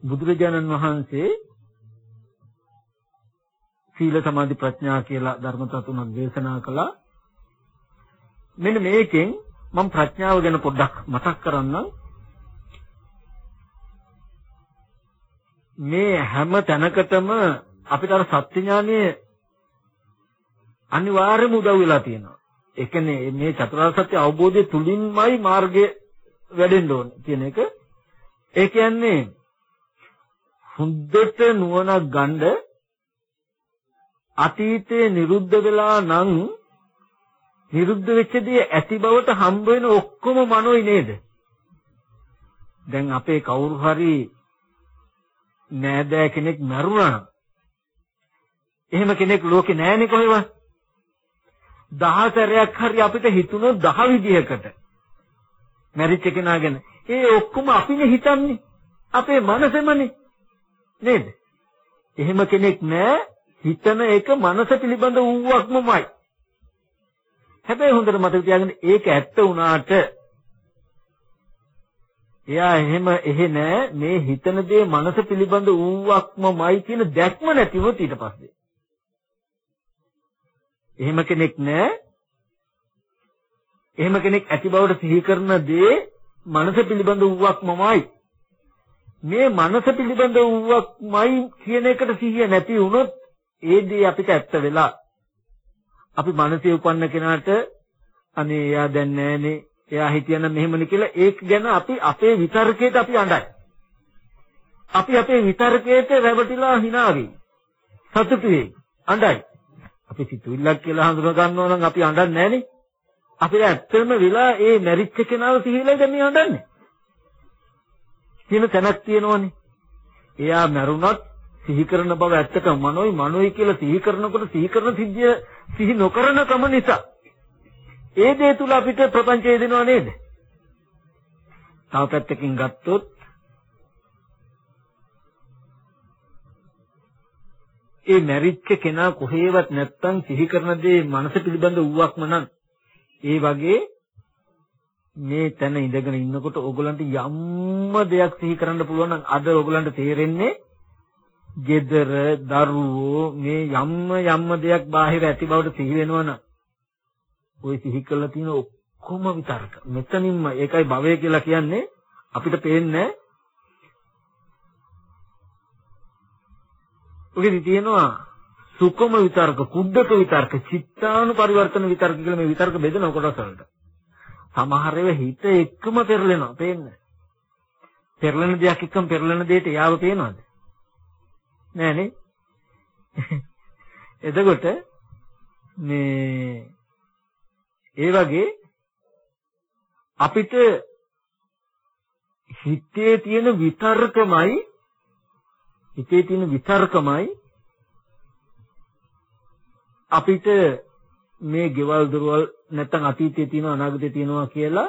බුදුරජාණන් වහන්සේ සීල සමාධි ප්‍රඥා කියලා ධර්ම තුනක් දේශනා කළා. මෙන්න මේකෙන් මම ප්‍රඥාව ගැන පොඩ්ඩක් මතක් කරන්නම්. මේ හැම තැනකටම අපිට අර සත්‍ය ඥානය අනිවාර්යයෙන්ම උදව් වෙලා තියෙනවා. ඒ කියන්නේ මේ චතුරාර්ය සත්‍ය අවබෝධය තුලින්මයි මාර්ගය වැඩෙන්න ඕනේ කියන එක. ඒ කියන්නේ හුද්දට නුවණක් ගන්න අතීතේ නිරුද්ධ වෙලා නම් නිරුද්ධ වෙච්ච දේ ඇති බවට හම්බ වෙන ඔක්කොම මනෝයි නේද? දැන් අපේ කවුරු හරි නෑදෑ කෙනෙක් මරුණා. එහෙම කෙනෙක් ලෝකේ නෑනේ කොහෙවත්. 10 සැරයක් හරි අපිට හිතුණොත් 10 විදිහකට මැරිච්ච කෙනා ගැන. ඒ ඔක්කොම අපිනේ හිතන්නේ. අපේ මනසෙමනේ. නේද? එහෙම කෙනෙක් නෑ. හිතන එක මනස පිළිබඳ වූවක්මමයි. හැබැයි හොඳට මතක තියාගන්න ඒක ඇත්ත වුණාට එයා එහෙ නෑ මේ හිතන දේ මනස පිළිබඳ වූවක්මමයි කියන දැක්ම නැති වුණොත් ඊට පස්සේ එහෙම කෙනෙක් නෑ. එහෙම කෙනෙක් ඇති බවට සිහි කරන දේ මනස පිළිබඳ වූවක්මමයි. මේ මනස පිළිබඳ වූවක්මයි කියන එකට සිහිය නැති වුණොත් ඒ දේ අපිට ඇත්ත වෙලා අපි මනසේ උපන්න කෙනාට අනේ එයා දැන් නෑනේ එයා හිටියනම් මෙහෙමනේ කියලා ඒක ගැන අපි අපේ විතර්කයට අපි අඬයි. අපි අපේ විතර්කයට රැවටිලා hina වෙයි. සතුටු වෙයි. අඬයි. අපි සිතුවිල්ලක් කියලා හඳුනා ගන්නවා නම් අපි අඬන්නේ නෑනේ. අපිට ඇත්තම වෙලා ඒ මැරිච්ච කෙනාව සිහිලා දැන් මේ අඬන්නේ. කියන තැනක් තියෙනවනේ. එයා මැරුණත් සිහි කරන බව ඇත්තටම මනෝයි කියලා සිහි කරනකොට සිහි කරන සිද්ධිය සිහි නොකරන කම නිසා ඒ දේ තුල අපිට ප්‍රපංචය දෙනව නේද? තව පැත්තකින් ගත්තොත් ඒ මැරිච්ච කෙනා කොහේවත් නැත්තම් සිහි කරන දේ මනස පිළිබඳ වූවක්ම නම් ඒ වගේ මේ තැන ඉඳගෙන ඉන්නකොට ඕගලන්ට යම්ම දෙයක් සිහි කරන්න පුළුවන් නම් අද ඕගලන්ට තේරෙන්නේ gedara daruwo මේ යම්ම දෙයක් බාහිර ඇති බවට සිහි වෙනවනම් ওই සිහි කළා තියෙන ඔක්කොම විතරක මෙතනින්ම ඒකයි භවය කියලා කියන්නේ අපිට පේන්නේ ඔකෙදි තියෙනවා සුඛම විතරක කුද්දක විතරක චිත්තානු පරිවර්තන විතරක කියලා මේ විතරක බෙදන කොටස් වලට සමහර ඒවා හිත එක්කම පෙරලෙනවා පේන්නේ පෙරලෙන දෙයක් එක්කම පෙරලෙන දෙයට යාව පේනවද නෑනේ එතකොට මේ ඒ වගේ අපිට හිතේ තියෙන විතර්කමයි අපිට මේ ගෙවල් දොරවල් නැත්තම් අතීතයේ තියෙනවා අනාගතයේ තියෙනවා කියලා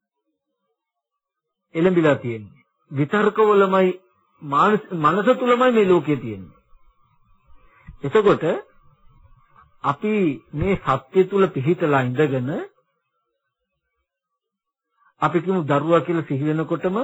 එළඹිලා තියෙන්නේ. විතර්කවලමයි මනස තුලමයි මේ ලෝකයේ තියෙන්නේ. එතකොට අපි මේ සත්‍ය තුල පිහිටලා ඉඳගෙන අපි කියමු දරුවා කියලා සිහි වෙනකොටම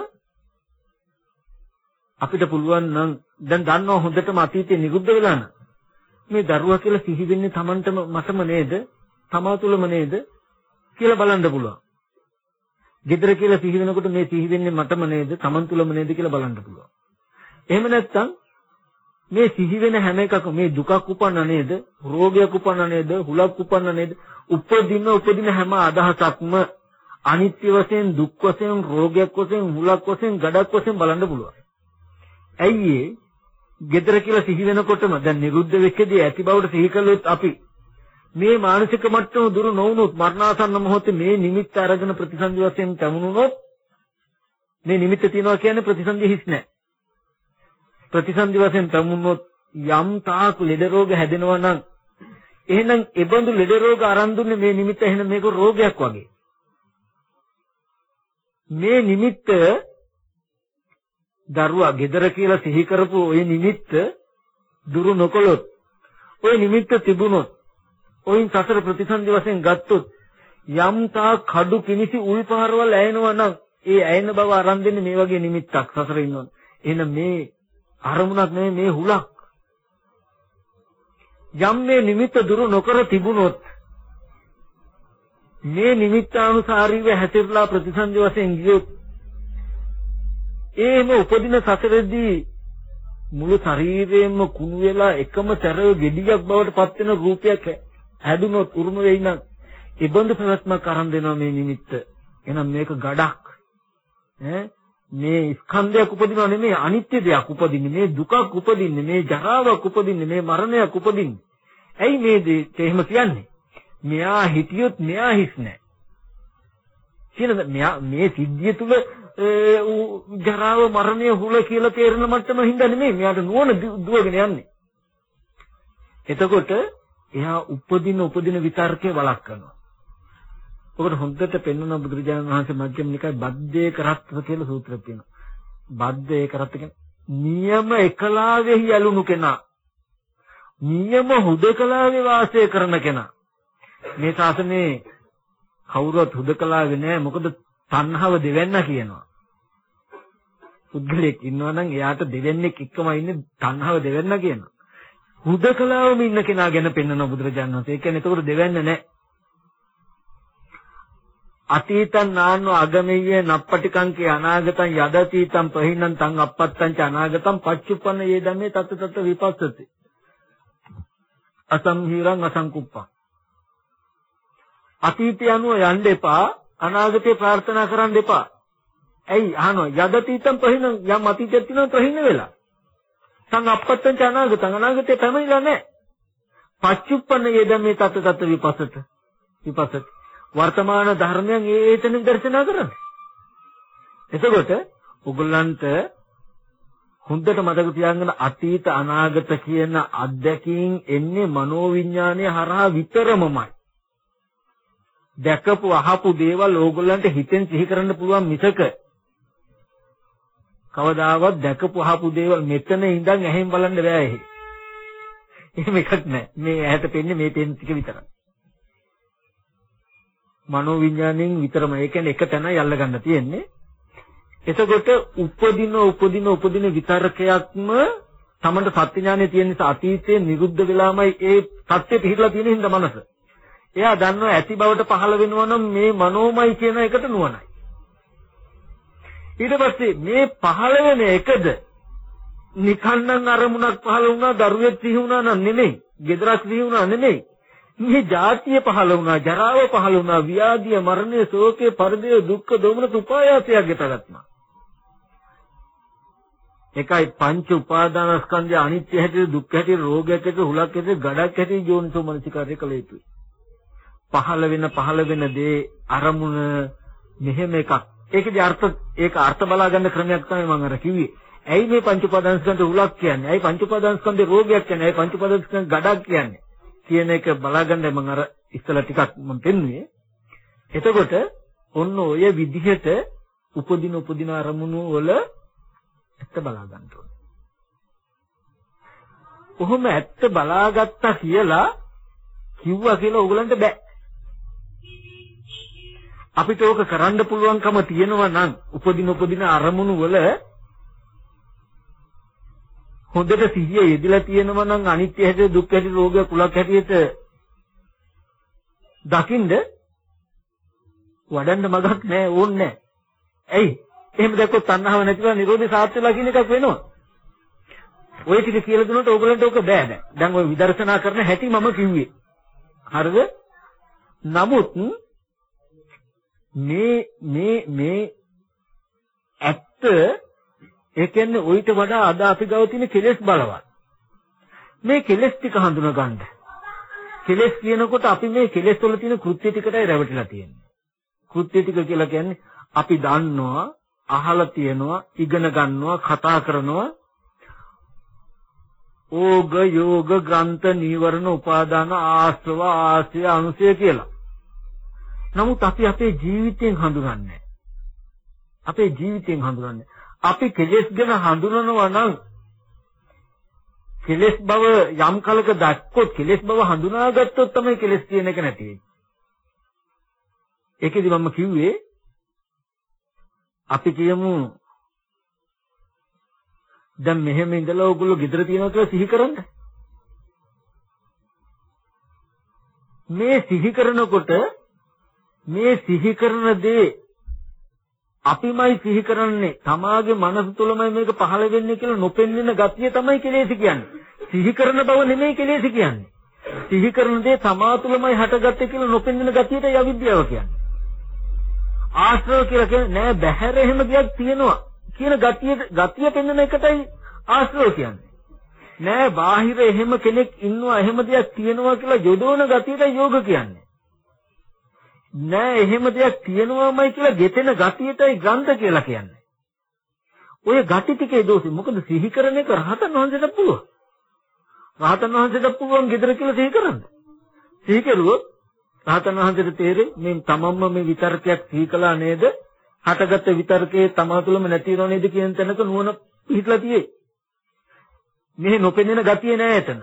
අපිට පුළුවන් නම් දැන් දන්නවා හොඳටම අතීතේ නිරුද්ධ වෙලා නම් මේ දරුවා කියලා සිහි වෙන්නේ Tamanටම මටම නේද? තමා තුලම නේද? කියලා බලන්න පුළුවන්. gedara කියලා සිහි වෙනකොට මේ සිහි වෙන්නේ මටම නේද? Taman තුලම නේද කියලා බලන්න පුළුවන්. එහෙම නැත්නම් මේ සිහි වෙන හැම එකකම මේ දුකක් උපන්න නේද? රෝගයක් උපන්න නේද? හුලක් උපන්න නේද? උපදින හැම අදහසක්ම අනිත්‍ය වශයෙන්, දුක් වශයෙන්, රෝගයක් වශයෙන්, හුලක් වශයෙන්, ගඩක් වශයෙන් බලන්න පුළුවන්. ඇයි ඒ? gedara කියලා සිහි වෙනකොටම දැන් නිරුද්ධ වෙච්චදී ඇති බවට සිහි කළොත් අපි මේ මානසික මට්ටම දුරු නොවුනොත් මරණාසන්න මොහොතේ මේ නිමිත්ත අරගෙන ප්‍රතිසන්දි වශයෙන් තමුණුනොත් මේ නිමිත්ත තියනවා කියන්නේ ප්‍රතිසන්දි හිස් නැහැ. ප්‍රතිසන්දි වශයෙන් තමුණුනොත් යම් තාක් ලෙඩ රෝග හැදෙනවා නම් එහෙනම් ඒබඳු ලෙඩ රෝග අරන් දුන්නේ මේ නිමිත්ත එහෙනම් මේක රෝගයක් වගේ. මේ නිමිත්ත දරුවා gedara කියලා සිහි කරපු ওই නිමිත්ත දුරු නොකළොත් ওই නිමිත්ත තිබුණොත් ඔයින් සතර ප්‍රතිසන්දි වශයෙන් ගත්තොත් යම් තා කඩු කිනිසි උල්පාරවල් ඇයෙනවා නම් ඒ ඇයෙන බව අරන් දෙන්නේ මේ වගේ නිමිත්තක් සසරේ ඉන්නවනේ. එහෙනම් මේ අරමුණක් නෙමෙයි මේ හුලක්. යම් මේ නිමිත්ත දුරු නොකර තිබුණොත් මේ නිමිත්තානුසාරීව හැසිරලා ප්‍රතිසන්දි වශයෙන් ගියොත් ඒම උපදින සසරෙදී මුළු ශරීරයෙන්ම කුණු වෙලා එකම තරව ගෙඩියක් බවට පත් වෙන රූපයක් හැදුනොත් උරුම වෙයි නම් ඒ බඳු ප්‍රවත්මක් අරන් දෙනවා මේ නිමිත්ත. එහෙනම් මේක ගඩක්. මේ ස්කන්ධයක් උපදිනව නෙමෙයි අනිත්‍ය දෙයක් උපදින්නේ. මේ දුකක් උපදින්නේ. මේ ජරාවක් උපදින්නේ. මේ මරණයක් උපදින්නේ. ඇයි මේ දේ එහෙම කියන්නේ? මෙයා හිටියොත් මෙයා හිස් නැහැ. කියනද මේ සිද්ධිය තුල ජරාව මරණය හුල කියලා තේරෙන මට්ටම හින්දා නෙමෙයි මෙයාට නුවණ දුවගෙන යන්නේ. එතකොට එයා උපදින විතර්කේ වළක් කරනවා. ඔකට හොඳට පෙන්වන බුදුරජාණන් වහන්සේ මජ්ක්‍ධිම නිකායේ බද්දේ කරත්ව කියලා සූත්‍රයක් තියෙනවා. බද්දේ කරත්ව කියන්නේ නියම එකලාවෙහි යලුණු කෙනා. නියම හුදකලාවේ වාසය කරන කෙනා. මේ ශාසනයේ කවුරුත් හුදකලාවේ නෑ. මොකද තණ්හාව දෙවෙන්න කියනවා. පුද්ගලෙක් ඉන්නවා නම් එයාට දෙවෙන්නෙක් එක්කම ඉන්නේ තණ්හාව දෙවෙන්න කියනවා. හුදකලාවම ඉන්න කෙනා ගැන පෙන්වන බුදුරජාණන් වහන්සේ. ඒ කියන්නේ ඒකට දෙවෙන්න නෑ. අතීතං නාන්නෝ අගමෙය්‍ය නප්පටිකංකේ අනාගතං යදතීතං පහිනං තං අපත්තං ච අනාගතං පච්චුප්පන්න යේ ධම්මේ තත් තත් විපස්සති. අසංහිරං අසංකුප්පං. අතීතය අනුව යන්න එපා, අනාගතේ ප්‍රාර්ථනා කරන්න එපා. ඇයි අහනවා යදතීතං පහිනං යම් අතීතයක් තියෙනවා ප්‍රහින වෙලා. තං අපත්තං ච අනාගතං අනාගතේ පැමිණිලා නැහැ. පච්චුප්පන්න යේ ධම්මේ තත් තත් විපස්සති. වර්තමාන ධර්මයන් ඒතනින් දර්ශනා කරන්න. එතකොට ඔයගොල්ලන්ට හොඳට මතක තියාගන්න අතීත අනාගත කියන අත්දැකීම් එන්නේ මනෝවිඤ්ඤාණය හරහා විතරමමයි. දැකපු අහපු දේවල් ඕගොල්ලන්ට හිතෙන් සිහි කරන්න පුළුවන් මිසක කවදාවත් දැකපු අහපු දේවල් මෙතන ඉඳන් ඇහෙන් බලන්න බෑ එහෙ. එහෙම එකක් නෑ. මේ ඇහැට පෙන්නේ මේ පෙන් ටික විතරයි. මනෝවිඤ්ඤාණයෙන් විතරම. ඒ කියන්නේ එක තැනයි අල්ල ගන්න තියෙන්නේ. එතකොට උපදින විතරකයක්ම තමන්ට සත්‍ය ඥානෙ තියෙන නිසා අතීතයේ නිරුද්ධ වෙලාමයි ඒ සත්‍ය පිළිහිලා තියෙන හින්දා මනස. එයා දන්නවා ඇති බවට පහළ වෙනවා නම් මේ මනෝමයි කියන එකට නුවණයි. ඊට පස්සේ මේ පහළ වෙන එකද නිකන්නම් අරමුණක් පහළ වුණා, දරුවෙක් සිහි වුණා නම් නෙමෙයි, ගෙදරක් සිහි වුණා නෙමෙයි. මේ ජාතිය පහළ වුණා, ජරාව පහළ වුණා, ව්‍යාධිය, මරණය, ශෝකේ, පරිදේ, දුක්ඛ, දෝමන, උපායාසයක් ගෙතගත්තා. එකයි පංච උපාදානස්කන්ධය අනිත්‍ය හැටියට, දුක්ඛ හැටියට, රෝග හැටියට, හුලක් හැටියට, ගඩක් හැටියට යෝනිසෝ මනසිකාරය කළ යුතුයි. පහළ වෙන දේ අරමුණ මෙහෙම එකක්. ඒකේ අර්ථ බලා ගන්න ක්‍රමයක් තමයි මම අර කිව්වේ. ඇයි මේ පංච උපාදානස්කන්ධ හුලක් කියන්නේ? ඇයි පංච උපාදානස්කන්ධේ රෝගයක් කියන්නේ? ඇයි පංච උපාදානස්කන්ධ ගඩක් කියන්නේ? කියන එක බලාගන්න මම අර ඉස්සලා ටිකක් මම පෙන්නුවේ. එතකොට ඔන්න ඔය විදිහට උපදින අරමුණු වල ඇත්ත බලා ගන්න ඕනේ. කොහොම ඇත්ත බලාගත්තා කියලා කිව්වා කියලා ඕගලන්ට බෑ. අපිට ඕක කරන්න පුළුවන්කම තියෙනවා නම් උපදින අරමුණු වල හොඳට සිහිය යෙදලා තියෙනවා නම් අනිත්‍ය හැටියට, දුක්ඛ හැටියට, රෝග කුලක් හැටියට දකින්ද වඩන්න මගක් නැහැ, ඕනේ නැහැ. ඇයි? එහෙම දැක්කොත් තණ්හාව නැතිව නිරෝධය සාර්ථක වෙලා කියන එකක් වෙනවා. ඔය ටික කියලා දුන්නොත් ඕගලන්ට ඕක බෑ. දැන් ඔය විදර්ශනා කරන හැටි මම කිව්වේ. හරිද? නමුත් මේ ඇත්ත ඒ කියන්නේ ඔయిత වඩා අද අපි ගාව තියෙන කෙලෙස් බලවත්. මේ කෙලෙස් ටික හඳුනා ගන්න. කෙලෙස් කියනකොට අපි මේ කෙලෙස් වල තියෙන කෘත්‍ය ටිකටයි රැවටිලා තියෙන්නේ. කෘත්‍ය ටික කියලා කියන්නේ අපි දන්නවා, අහලා තියෙනවා, ඉගෙන ගන්නවා, කතා කරනවා. ඕග යෝග ග්‍රන්ථ නීවරණ උපාදාන ආශ්‍රව ආශ්‍රය අනුසය කියලා. නමුත් අපි අපේ ජීවිතයෙන් හඳුනන්නේ. අපේ ජීවිතයෙන් හඳුනන්නේ. අපි කෙලෙස් ගැන හඳුනනවා නම් කෙලෙස් බව යම් කලක දැක්කොත් කෙලෙස් බව හඳුනාගත්තොත් තමයි කෙලෙස් කියන එක නැති වෙන්නේ. ඒකෙදි මම කිව්වේ අපි කියමු දැන් මෙහෙම ඉඳලා ඕගොල්ලෝ ගෙදර තියනවා කියලා සිහි කරන්න. මේ සිහි කරනකොට මේ සිහි කරන දේ අපිමයි සිහි කරන්නේ. තමාගේ මනස තුළමයි මේක පහළ වෙන්නේ කියලා නොපෙන්වෙන ගතිය තමයි කෙලෙස් කියන්නේ. සිහි කරන බව නෙමෙයි කෙලෙස් කියන්නේ. සිහි කරන දේ තමා තුළමයි හටගත්තේ කියලා නොපෙන්වෙන ගතියටයි අවිද්‍යාව කියන්නේ. ආශ්‍රව කියලා කියන්නේ නෑ බහැර එහෙම ගියක් තියෙනවා කියන ගතිය පෙන්වන එකටයි ආශ්‍රව කියන්නේ. නෑ බාහිර එහෙම කෙනෙක් ඉන්නවා එහෙම දෙයක් තියෙනවා කියලා යොදවන ගතියටයි යෝග කියන්නේ. නෑ එහෙම දෙයක් තියෙනවාමයි කියලා ගෙතෙන ගතියටයි ග්‍රන්ථ කියලා කියන්නේ. ඔය ගති ටිකේ දෝෂේ මොකද සිහි කරන එක රහතන් වහන්සේට පුළුවන්. රහතන් වහන්සේට පුළුවන් gedara කියලා සිහි කරන්න. සිහි කරුවොත් රහතන් වහන්සේට තේරෙයි මේ තමන්ම මේ විතර්කයක් සිහි කළා නේද? හටගත්ත විතර්කයේ තමා තුළම නැති වෙනව නේද කියන තැනක නුවණ පිහිටලා තියෙයි. මේ නොපෙනෙන ගතිය නෑ එතන.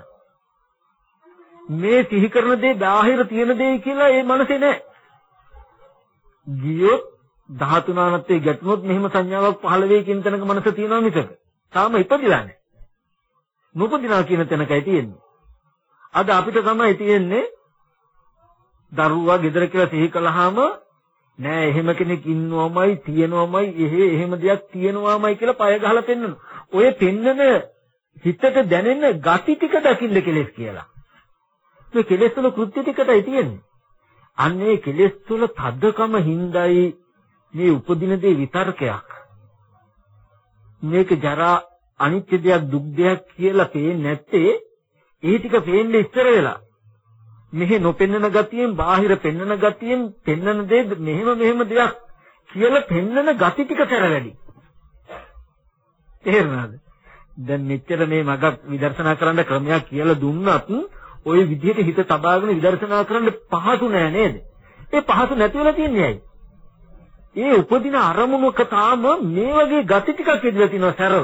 මේ සිහි කරන දේ බාහිර තියෙන දේ කියලා ඒ මනසේ නෑ. ගියොත් 13 අනත්තේ ගැටුනොත් මෙහෙම සංඥාවක් පහළ වෙයි කියන තැනක මනස තියෙනවා මිසක තාම ඉපදිලා නෑ. නොපදිනා කියන තැනකයි තියෙන්නේ. අද අපිට තමයි තියෙන්නේ දරුවා ගෙදර කියලා සිහි කළාම නෑ එහෙම කෙනෙක් ඉන්නවමයි තියෙනවමයි එහෙම දෙයක් තියෙනවමයි කියලා පය ගහලා පෙන්නනවා. ඔය පෙන්නන හිතට දැනෙන gati ටික දකින්න කෙලෙස් කියලා. මේ කෙලෙස් වල කෘත්‍ය ටිකටයි තියෙන්නේ. අන්නේ කෙලෙස් වල තදකම හිඳයි මේ උපදින දේ විතර්කයක්. මේක ජරා අනිත්‍ය දෙයක් දුක් දෙයක් කියලා පේන්නේ නැත්තේ ඒ ටික පේන්නේ ඉස්සර වෙලා. මෙහි නොපෙන්නන ගතියෙන් බාහිර පෙන්නන ගතියෙන් පෙන්නන දේ මෙහෙම දෙයක් කියලා පෙන්නන ගති ටික කර වැඩි. තේරුණාද? දැන් මෙච්චර මේ මගක් විදර්ශනා කරන්න ක්‍රමයක් කියලා දුන්නත් ওই විදිහට හිත තබාගෙන විදර්ශනා කරන්න පහසු නෑ නේද? ඒ පහසු නැති වෙලා තියන්නේ ඇයි? ඒ උපදින අරමුණක තාම මේ වගේ ගති ටිකක් ඉඳලා තිනවා සරව.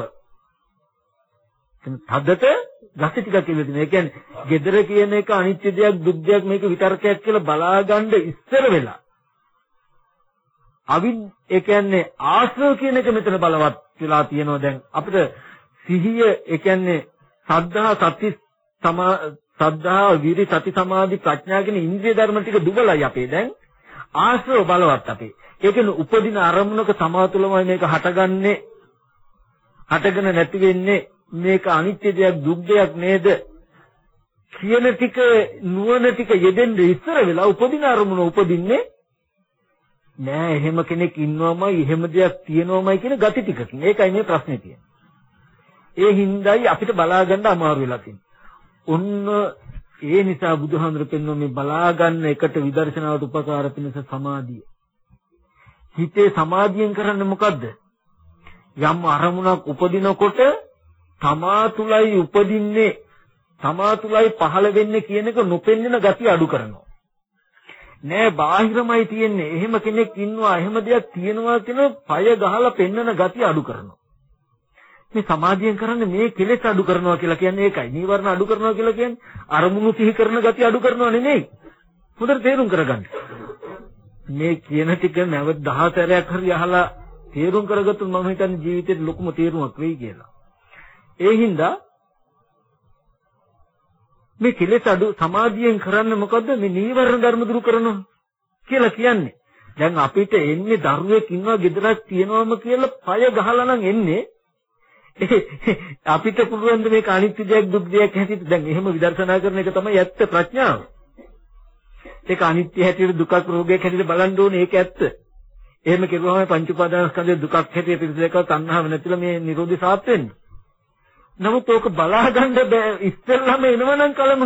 තදට ගති ටිකක් ඉඳලා තිනවා. ඒ කියන්නේ gedara කියන එක අනිත්‍ය දෙයක් දුක් දෙයක් මේක විතර්කයක් කියලා බලාගන්න ඉස්සර වෙලා. ඒ කියන්නේ ආශ්‍රව කියන එක මෙතන බලවත් වෙලා තියෙනවා දැන් අපිට සිහිය ඒ කියන්නේ සද්ධා විරි සති සමාධි ප්‍රඥා කියන ඉන්ද්‍රිය ධර්ම ටික දුබලයි අපේ දැන් ආශ්‍රව බලවත් අපේ. ඒ කියන්නේ උපදින අරමුණක තමා තුළමයි මේක හටගන්නේ. හටගෙන නැති වෙන්නේ මේක අනිත්‍ය දෙයක් දුක් දෙයක් නේද කියන ටික නුවණ ටික යෙදෙන්න ඉස්සර වෙලා උපදින අරමුණ උපදින්නේ නෑ එහෙම කෙනෙක් ඉන්නවමයි එහෙම දෙයක් තියෙනවමයි කියන gati ටිකකින්. ඒකයි මේ ප්‍රශ්නේ තියෙන්නේ. ඒ හින්දායි අපිට බලා ගන්න අමාරු වෙලා තියෙන්නේ. ඔන්න ඒ නිසා බුදුහාමුදුරු පෙන්වන මේ බලා ගන්න එකට විදර්ශනාවට උපකාර පිණිස සමාධිය. හිතේ සමාධියෙන් කරන්නේ මොකද්ද? යම් අරමුණක් උපදිනකොට තමා තුලයි උපදින්නේ තමා තුලයි පහළ වෙන්නේ කියන එක නොපෙන්නන gati අඩු කරනවා. නෑ බාහිරමයි තියෙන්නේ. එහෙම කෙනෙක් ඉන්නවා එහෙම දෙයක් තියෙනවා කියන පය ගහලා පෙන්නන gati අඩු කරනවා. මේ සමාධියෙන් කරන්නේ මේ කෙලෙස් අඩු කරනවා කියලා කියන්නේ ඒකයි. නීවරණ අඩු කරනවා කියලා කියන්නේ අරමුණු සිහි කරන gati අඩු කරනවා නෙමෙයි. හොඳට තේරුම් කරගන්න. මේ කියන ටික නැවත 10 සැරයක් හරි අහලා තේරුම් කරගත්තොත් මම හිතන්නේ ජීවිතේට ලොකුම තේරුමක් වෙයි කියලා. ඒ හින්දා මේ කෙලෙස් අඩු සමාධියෙන් කරන්නේ මොකද්ද? මේ නීවරණ ධර්ම දුරු කරනවා කියලා කියන්නේ. දැන් අපිට එන්නේ දරුවෙක් ඉන්නවා ගෙදරක් තියෙනවම කියලා පය ගහලා නම් එන්නේ අපිට පුළුවන් මේක අනිත්‍ය දෙයක් දුක් දෙයක් හැටියට දැන් එහෙම විදර්ශනා කරන එක තමයි ඇත්ත ප්‍රඥාව. ඒක අනිත්‍ය හැටියට දුකක් රෝගයක් හැටියට බලන්න ඕනේ ඒක ඇත්ත. එහෙම කෙරුවම පංච උපාදානස්කන්ධයේ දුකක් හැටියට පිළිදෙක තණ්හාව නැතිලා මේ නිරෝධي සාත් වෙන්නේ. නමුත් ඕක බලා ගන්න බෑ ඉස්සෙල්ලාම එනවනම් කලම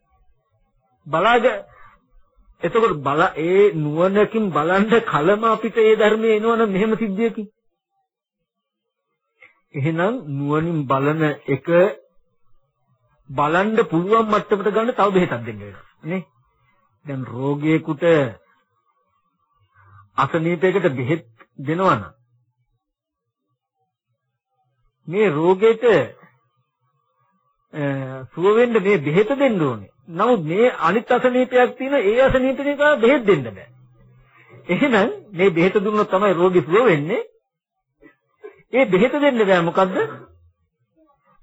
එතකොට ඒ නුවණකින් බලන්න කලම අපිට ඒ ධර්මයේ එනවනම් මෙහෙම සිද්ධියකින් එහෙනම් නුවණින් බලන එක බලන්න පුළුවන් මට්ටමට ගන්න තව බෙහෙතක් දෙන්න වෙනවා නේ. දැන් රෝගියෙකුට අසනීපයකට බෙහෙත් දෙනවනම් මේ රෝගයට සුව වෙන්න මේ බෙහෙත දෙන්න ඕනේ. නමුත් මේ අනිත් අසනීපයක් තියෙන ඒ අසනීපෙට බෙහෙත් දෙන්න බෑ. එහෙනම් මේ බෙහෙත දුන්නොත් තමයි රෝගී සුව වෙන්නේ. ඒ බෙහෙත දෙන්න බෑ මොකද්ද?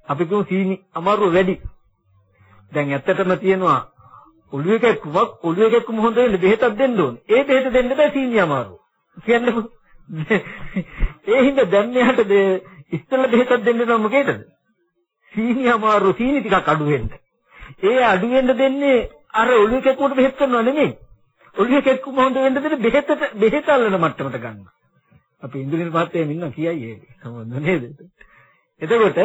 අපි කියමු සීනි අමාරුව වැඩි. දැන් ඇත්තටම තියෙනවා ඔළුවේ කැක්කුම හොඳ වෙන්න බෙහෙතක් දෙන්න ඕනේ. ඒ බෙහෙත දෙන්න බෑ සීනි අමාරුව. කියන්නේ ඒ හින්දා දැන් මෙයාට ඉස්සෙල්ලා බෙහෙතක් දෙන්න නම් මොකේද? සීනි අමාරුව සීනි ටිකක් අඩු වෙන්න. ඒ අඩු වෙන්න දෙන්නේ අර ඔළුවේ කැක්කුමට බෙහෙත් කරනවා නෙමෙයි. ඔළුවේ කැක්කුම හොඳ වෙන්න දෙන්නේ බෙහෙත අල්ලන මට්ටමට ගන්න. අපි ඉන්ද්‍රිය මහත්තයා නිකන් කියයි ඒක. සමහරව නේද? එතකොට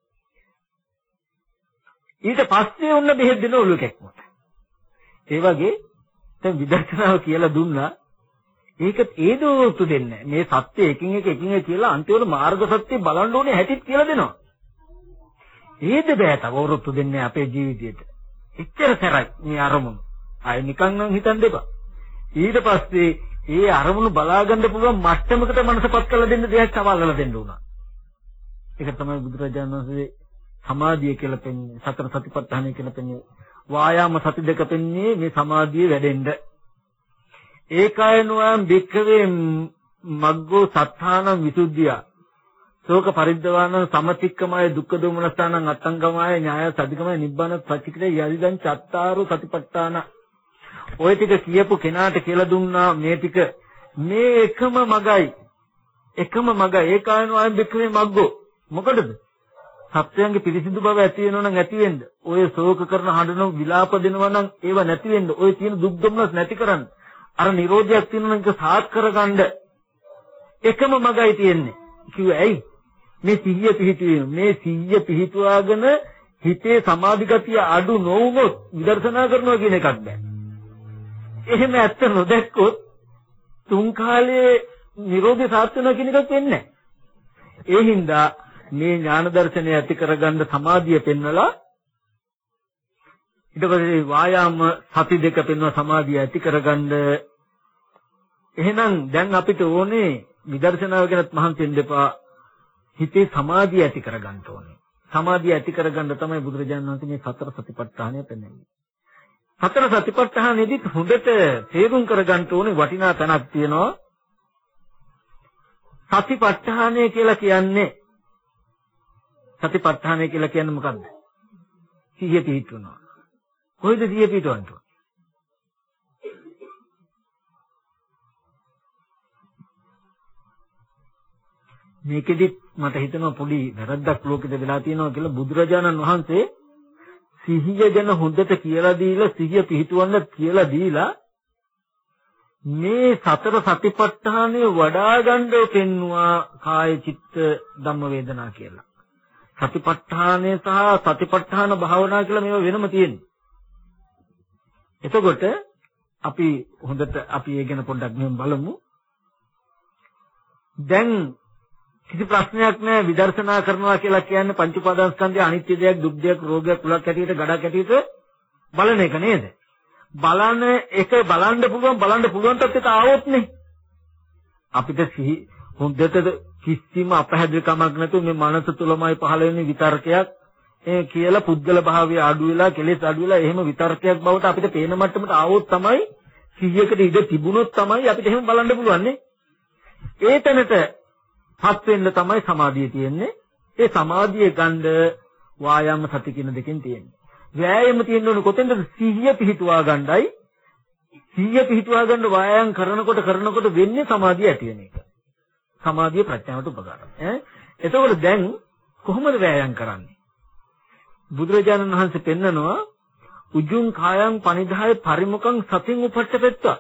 ඊට පස්සේ ඔන්න බෙහෙත් දෙන ඔළුව කැක්කුමට. ඒ වගේ දැන් විදර්ශනාව කියලා දුන්නා. ඒක ඒ දෝතු දෙන්නේ. මේ සත්‍ය එකින් එක කියලා අන්තිමට මාර්ග සත්‍ය බලන්න ඕනේ හැටිත් කියලා දෙනවා. ඒද බෑ තවරොත්තු දෙන්නේ අපේ ජීවිතේට. එච්චර කරයි මේ අරමුණු. ආයෙ නිකන් නම් හිතන්න එපා. ඊට පස්සේ ඒ අරමුණු බලා ගන්න පුළුවන් මට්ටමකට මනසපත් කරලා දෙන්න දෙයක් තවල්ලා දෙන්න උනා. ඒක තමයි බුදුරජාණන් වහන්සේ සමාධිය කියලා පෙන්නේ, සතර සතිපට්ඨානය කියලා පෙන්නේ, වායාම සති දෙක පෙන්නේ මේ සමාධිය වැඩෙන්න. ඒකායනෝයම් භික්ඛවේ මග්ගෝ සත්තානං විසුද්ධිය. ශෝක පරිද්දවාන සමතික්කමය දුක්ඛ දෝමනස්ථානං අත්තංගමය ඥාය සදිකමය නිබ්බාන ප්‍රතික්‍රිය යදිදං චත්තාරු සතිපට්ඨාන. ඔය ටික කියපු කෙනාට කියලා දුන්නා මේ ටික මේ එකම මගයි. ඒකායනෝයම් භික්ඛවේ මග්ගෝ. මොකටද? සත්‍යයන්ගේ පිරිසිදු බව ඇති වෙනවා නම් ඇති වෙන්න. ඔය ශෝක කරන හඬන විලාප දෙනවා නම් ඒව නැති වෙන්න. ඔය තියෙන දුක් දුම්නස් නැති කරන්න. අර නිරෝධයක් තියෙනවා නම් ඒක සාත් කරගන්න එකම මගයි තියෙන්නේ. කිව්වේ ඇයි? මේ සිහිය පිහිටුවීම. මේ සිහිය පිහිටුවාගෙන හිතේ සමාධි ගතිය අඩු නොවුනොත් විදර්ශනා කරනවා කියන එකක් බෑ. එහෙම ඇත්ත නොදැක්කොත් තුන් කාලේ නිරෝධය සාත් වෙනවා කියන එකක් වෙන්නේ නැහැ. ඒ හින්දා මේ ඥාන දර්ශනය ඇති කරගන්න සමාධිය පෙන්වලා ඊට පස්සේ වායාම සති දෙක පෙන්වන සමාධිය ඇති කරගන්න. එහෙනම් දැන් අපිට ඕනේ විදර්ශනාව ගැනත් මහන්සි වෙන්න එපා. හිතේ සමාධිය ඇති කරගන්න ඕනේ. සමාධිය ඇති කරගන්න තමයි බුදුරජාණන් වහන්සේ මේ සතර සතිපට්ඨානය පෙන්වන්නේ. සතර සතිපට්ඨානෙදිත් හොඳට තේරුම් කරගන්න ඕනේ වටිනා තැනක් තියෙනවා. සතිපට්ඨානය කියලා කියන්නේ මොකක්ද? සිහිය පිහිටවනවා. කොහෙද සිහිය පිහිටවන්නේ? මේකෙදි මට හිතෙනවා පොඩි වැරද්දක් ලෝකෙද වෙලා තියෙනවා කියලා. බුදුරජාණන් වහන්සේ සිහිය ගැන හොඳට කියලා දීලා සිහිය පිහිටවන්න කියලා දීලා මේ සතර සතිපට්ඨානය වඩා ගන්න පෙන්නවා කාය චිත්ත ධම්ම වේදනා කියලා. සතිපට්ඨානය සහ සතිපට්ඨාන භාවනා කියලා මේවා වෙනම තියෙනවා. එතකොට අපි ඒ ගැන පොඩ්ඩක් මෙහෙම බලමු. දැන් කිසි ප්‍රශ්නයක් නැහැ විදර්ශනා කරනවා කියලා කියන්නේ පංච උපාදානස්කන්ධය අනිත්‍ය දෙයක්, දුක් දෙයක්, රෝගයක්, කුලක් හැටියට, ගඩක් හැටියට බලන එක නේද? බලන්න පුළුවන් තත්ත්වයට ආවොත් නේ අපිට හොඳට කිසිම අපහැදිලිකමක් නැතුව මේ මනස තුලමයි පහළ වෙන විතර්කයක් කියලා පුද්ගල භාවය අඩු වෙලා කෙලෙස් අඩු වෙලා එහෙම විතර්කයක් බවට අපිට පේන මට්ටමට ආවොත් තමයි 100කට ඉඳ තිබුණොත් තමයි අපිට එහෙම බලන්න පුළුවන් නේ. ඒ තැනට පත් වෙන්න තමයි සමාධිය තියෙන්නේ. ඒ සමාධිය ගන්න වායාම සති කියන දෙකෙන් තියෙන්නේ. වෑයම තියෙන්න ඕනේ කොතෙන්ද? සිහිය පිහිටුවා ගන්නයි. සිහිය පිහිටුවා ගන්න වායාම කරනකොට වෙන්නේ සමාධිය ඇති වෙන එක. සමාධිය ප්‍රඥාවට උපකාරයි. එතකොට දැන් කොහොමද වෑයම් කරන්නේ? බුදුරජාණන් වහන්සේ පෙන්නනවා උජුං කායං පනිදාය පරිමුඛං සතින් උපට්ඨපෙත්වා.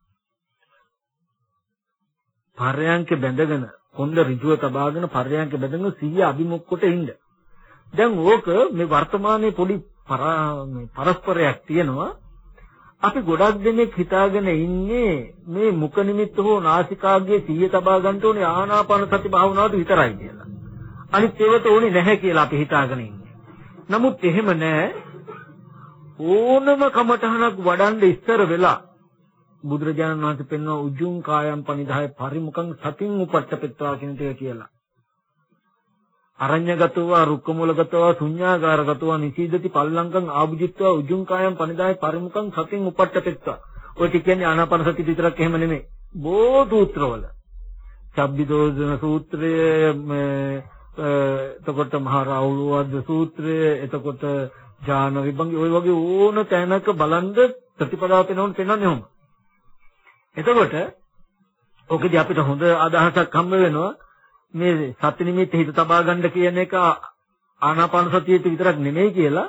පර්යංක බැඳගෙන කොණ්ඩ ඍජුව තබාගෙන පර්යංක බැඳගෙන සිහිය අභිමුඛ කොට ඉන්න. දැන් ඕක මේ වර්තමානයේ පොඩි පරස්පරයක් තියෙනවා. අපි ගොඩක් දෙනෙක් හිතාගෙන ඉන්නේ මේ මුඛ නිමිත්ත හෝ නාසිකාග්‍රයේ සිහිය තබා ගන්න ඕනේ ආනාපාන සති භාවනාවට විතරයි කියලා. අනිත් ඒවට ඕනේ නැහැ කියලා අපි හිතාගෙන ඉන්නේ. නමුත් එහෙම නැහැ. ඕනම කමඨහනක් වඩන්න ඉස්සර වෙලා බුදුරජාණන් වහන්සේ පෙන්වන උජුං කායම් පනිදාය පරිමුඛං සතින් උපට්ඨපෙත්වා කියන එක කියලා. අරඤ්‍යගතව රුක්කමූලගතව ශුඤ්ඤාගාරගතව නිසීදති පල්ලංකං ආභුජිත්වා උජුං කායම් පනිදාය පරිමුඛං සතින් උපට්ඨපෙත්වා. ඔය කියන්නේ ආනාපාන සති විතරක් එහෙම නෙමෙයි. බොහෝ සූත්‍රවල. සබ්බිදෝසන සූත්‍රය, එතකොට මහා රාහුලවද්ද සූත්‍රය, එතකොට ඥාන විභංගය, ওই වගේ ඕන තැනක බලන්ද ප්‍රතිපදාව පෙන්වන්නේ ඔහොම. එතකොට ඔකදී අපිට හොඳ අදහසක් හම්බ වෙනවා මේ සති නිමිත්ත හිත තබා ගන්න කියන එක ආනාපාන සතියේ විතරක් නෙමෙයි කියලා.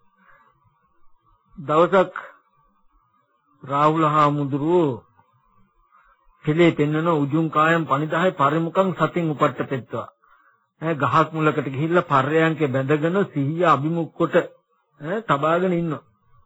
දවසක් රාහුල හාමුදුරුවෝ පිළේ පෙන්වන උජුං කායම් පනිදාය පරිමුඛං සතින් උපට්ඨපෙත්වා. ගහක් මුලකට ගිහිල්ලා පර්යංකේ බැඳගෙන සිහිය අභිමුඛ කොට තබාගෙන ඉන්නවා.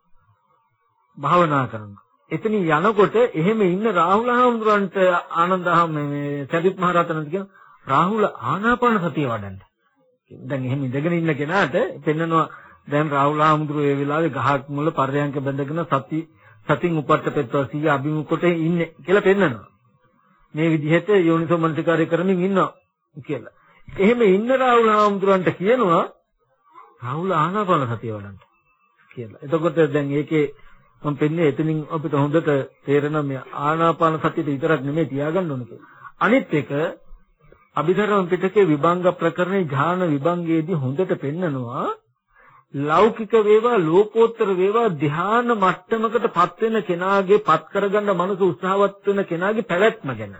භාවනා කරනවා. එතන යනකොට එහෙම ඉන්න රාහුල හාමුදුරන්ට ආනන්දහම මේ සරිත් මහ රහතන්ට කියන රාහුල ආනාපාන සතිය වඩන්න. දැන් එහෙම ඉඳගෙන ඉන්න කෙනාට පෙන්නනවා දැන් රාහුල හාමුදුරුවෝ ඒ වෙලාවේ ගහක් මුල පර්යංක බැඳගෙන සතින් උපට්ඨපෙත්වා සිහිය අභිමුඛ කොට ඉන්නේ කියලා පෙන්නනවා. මේ විදිහට යෝනිසෝ මනසිකාරය කරමින් ඉන්නවා කියලා. එහෙම ඉන්න රාහුල හාමුදුරන්ට කියනවා රාහුල ආනාපාන සතිය වඩන්න කියලා. එතකොට දැන් ඒකේ මම පෙන්නේ එතනින් අපිට හොඳට තේරෙනවා මේ ආනාපාන සතියට විතරක් නෙමෙයි තියාගන්න ඕන කියලා. අනිත් එක අභිධර්ම පිටකේ විභංග ප්‍රකරණේ ඥාන විභංගයේදී හොඳට පෙන්නනවා ලෞකික වේවා ලෝකෝත්තර වේවා ධ්‍යාන මට්ටමකට පත් වෙන කෙනාගේ පත් කරගන්න මනස උත්සාහවත් වෙන කෙනාගේ පැවැත්ම ගැන.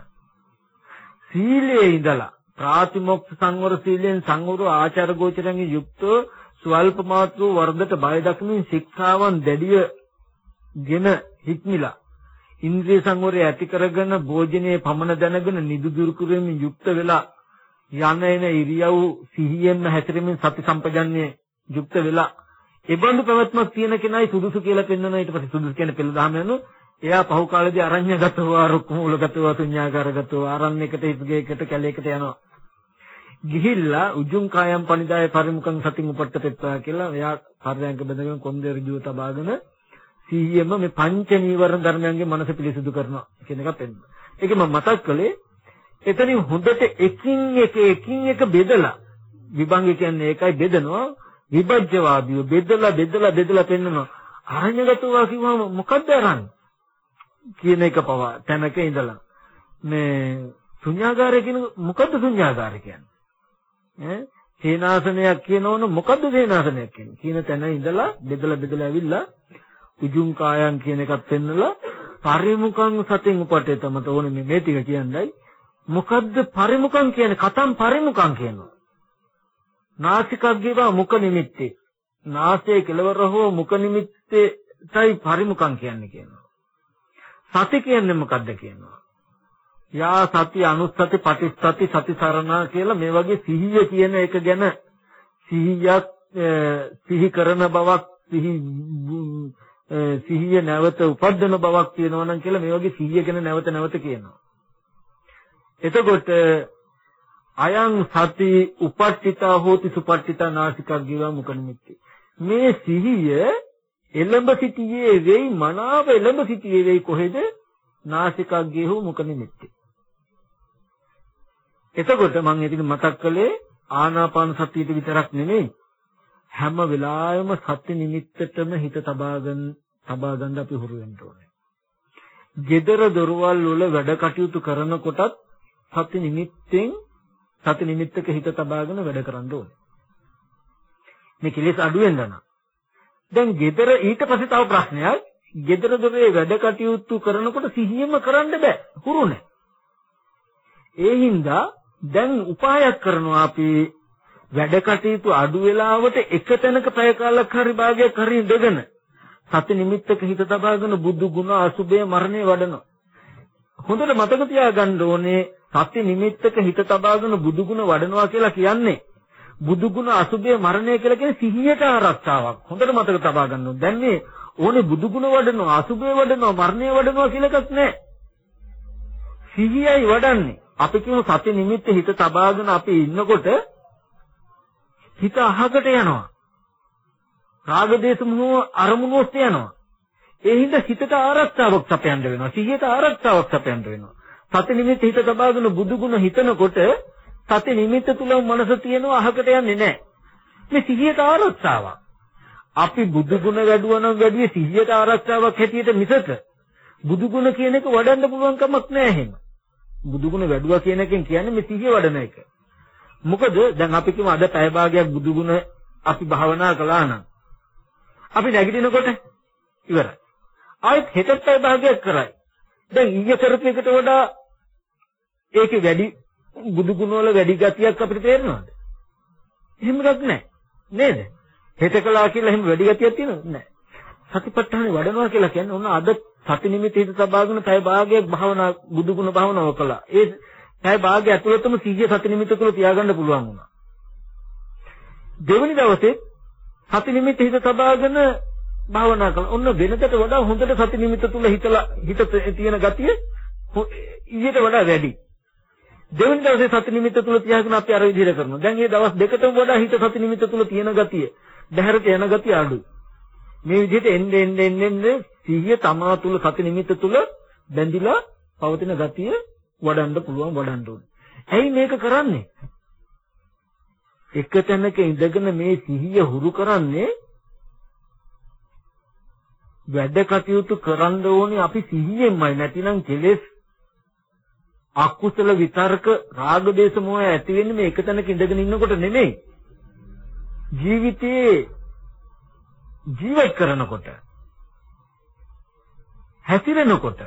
සීලයේ ඉඳලා ප්‍රාතිමොක්ඛ සංවර සීලෙන් සංවර ආචාර ගෝචරයෙන් යුක්තව ස්වල්ප මාත්‍ර වර්ධට බය දක්මින් ශික්ෂාවන් දැඩියගෙන හික්මිලා ඉන්ද්‍රිය සංවරය ඇති කරගෙන භෝජනයේ පමන දැනගෙන නිදු දුරු කිරීමෙන් යුක්ත වෙලා යන එන ඉරියව් සිහියෙන්ම හැසිරෙමින් සති සම්පජන්ණයේ යුක්ත වෙලා ඒ බඳු පැවැත්මක් තියෙන කෙනයි සුදුසු කියලා පෙන්වනවා. ඊට පස්සේ සුදුසු කියන පෙළ දහම යනවා. එයා පහු කාලේදී අරඤ්‍යගතව රුක්මූලගතව ශුඤ්ඤාකාරගතව ආරණ්‍යයකට ඉස්ගේකට කැලේකට යනවා. ගිහිල්ලා උජුං කායම් පනිදාය පරිමුඛං සතින් උපට්ඨපෙත්වා කියලා එයා පර්යංක බඳගෙන කොන්දේ ඍජුව තබාගෙන සිහියෙම මේ පංච නීවරණ ධර්මයන්ගේ මනස පිළිසුදු කරනවා කියන එකත් එන්න. ඒක මම මතක් කළේ එතනින් හොඳට එකින් එක බෙදලා විභංග කියන්නේ ඒකයි බෙදනවා විභජ්‍යවාදීව බෙදලා පෙන්නනවා. අරඤ්‍යගතව කිව්වම මොකද්ද අරන් කියන එක පවා තැනක ඉඳලා මේ ශුඤ්ඤාගාරය කියන මොකද්ද ශුඤ්ඤාගාරය කියන්නේ? සේනාසනයක් කියනවනේ මොකද්ද සේනාසනයක් කියන්නේ? කියන තැන ඉඳලා බෙදලා ඇවිල්ලා උජුං කායන් කියන එකත් පෙන්නලා පරිමුඛං සතින් උපටේත මත ඕනේ මේ ටික කියන්නයි. මොකද්ද පරිමුඛං කියන්නේ? කතම් පරිමුඛං කියනවා. නාසිකග්ගේවා මුඛ නිමිත්තේ. නාසයේ කෙලවර හෝ මුඛ නිමිත්තේයි පරිමුඛං කියන්නේ කියනවා. සති කියන්නේ මොකද්ද කියනවා? යා සති අනුස්සති පටිස්සති සති සරණා කියලා මේ වගේ සිහිය කියන එක ගැන සිහියක් සිහි කරන බවක් සිහිය නැවත උපද්දන බවක් තියෙනවා නම් කියලා මේ වගේ සිහිය ගැන නැවත කියනවා. එතකොට අයං සති උපට්ඨිතා හෝති සුපට්ඨිතා නාසිකග්ගේවා මුඛ නිමිත්තේ. මේ සිහිය එළඹ සිටියේ වෙයි මනාව එළඹ සිටියේ වෙයි කොහෙද? නාසිකග්ගේ හෝ මුඛ නිමිත්තේ. එතකොට මම ඉතින් මතක් කළේ ආනාපාන සතියට විතරක් නෙමෙයි හැම වෙලාවෙම සති නිමිත්තටම හිත තබා ගන්න අපි හුරු වෙන්න ඕනේ. gedara dorwal වල වැඩ කටයුතු කරනකොටත් සති නිමිත්තක හිත තබාගෙන වැඩ කරන්න ඕනේ. මේ කෙලෙස් අඩු වෙන්න නම්. දැන් gedara ඊට පස්සේ තව ප්‍රශ්නයක්. gedara දොරේ වැඩ කටයුතු කරනකොට සිහියෙම කරන්න බෑ. හුරු නැහැ. ඒ හින්දා දැන් උපායක් කරනවා අපි වැඩ කටයුතු අඩු වෙලාවට එක තැනක පැය කාලක් හරි භාගයක් හරි ඉඳගෙන සති නිමිත්තක හිත තබාගෙන බුදු ගුණ අසුභය මරණය වඩනවා. හොඳට මතක තියාගන්න ඕනේ සති නිමිත්තක හිත තබාගෙන බුදු ගුණ වඩනවා කියලා කියන්නේ බුදු ගුණ අසුභය මරණය කියලා කියන්නේ සිහියට ආරක්ෂාවක්. හොඳට මතක තබා ගන්න ඕනේ. දැන් මේ ඕනේ බුදු ගුණ වඩනවා අසුභය වඩනවා මරණය වඩනවා කියලා එකක් නැහැ. සිහියයි වඩන්නේ. අපි කියමු සති නිමිත්තේ හිත තබාගෙන අපි ඉන්නකොට හිත අහකට යනවා. රාග දේශ මොහ අරමුණු ඔස්සේ යනවා. ඒ හින්දා හිතට ආරක්ෂාවක් සපයන්න වෙනවා. සිහියට ආරක්ෂාවක් සපයන්න වෙනවා. සති නිමිත්ත හිත තබාගෙන බුදු ගුණ හිතනකොට සති නිමිත්ත තුල මනස තියෙනවා අහකට යන්නේ නැහැ. මේ සිහියට ආරක්ෂාවක්. අපි බුදු ගුණ වැඩුවා නම් වැඩි සිහියට ආරක්ෂාවක් හැටියට මිසක බුදු ගුණ කියන එක වඩන්න පුළුවන් කමක් නැහැ එහෙම. බුදු ගුණ වැඩුවා කියන එකෙන් කියන්නේ මේ සිහිය වඩන එක. මොකද දැන් අපි කියමු අද පැය භාගයක් බුදු ගුණ අපි භාවනා කළා නම් අපි නැගිටිනකොට ඉවරයි. ආයෙත් හෙට පැය භාගයක් කරයි. දැන් ඊයේ කරපු එකට වඩා ඒකේ වැඩි බුදු ගුණ වල වැඩි ගතියක් අපිට තේරෙනවද? එහෙම එකක් නැහැ. නේද? හෙට කළා කියලා එහෙම වැඩි ගතියක් තියෙනවද? නැහැ. සතිපට්ඨානෙ වඩනවා කියලා කියන්නේ ඔන්න අද සති නිමිති හිත තබාගෙන පැය භාගයක් භාවනා බුදු ගුණ භාවනාව කළා. ඒ පැය භාගය ඇතුළතම 100 සති නිමිති තුල තියාගන්න පුළුවන් වුණා. දෙවෙනි දවසේ සති නිමිති හිත තබාගෙන භාවනා කළා. ඔන්න වෙනකට වඩා හොඳට සති නිමිති තුල හිත තියෙන ගතිය ඊට වඩා වැඩි. දෙවෙනි දවසේ සති නිමිති තුල තියාගෙන අපි අර විදිහට කරනවා. දැන් මේ දවස් දෙකටම වඩා හිත සති නිමිති තුල තියෙන ගතිය බහැරට යන ගතිය අඩුයි. මේ විදිහට එන්නේ සිහිය තමා තුල සති නිමිති තුල බැඳිලා පවතින ගතිය වඩන්න පුළුවන් වඩන්න ඕනේ. ඇයි මේක කරන්නේ? එක තැනක ඉඳගෙන මේ සිහිය හුරු කරන්නේ වැඩ කටයුතු කරන්න ඕනේ අපි සිහියෙන්මයි. නැතිනම් කෙලෙස් අකුසල විතර්ක රාග දේශ මොහ ඇති වෙන්නේ මේ එක තැනක ඉඳගෙන ඉන්නකොට නෙමෙයි. ජීවිතේ ජීවත් කරනකොට හැසිරෙනකොට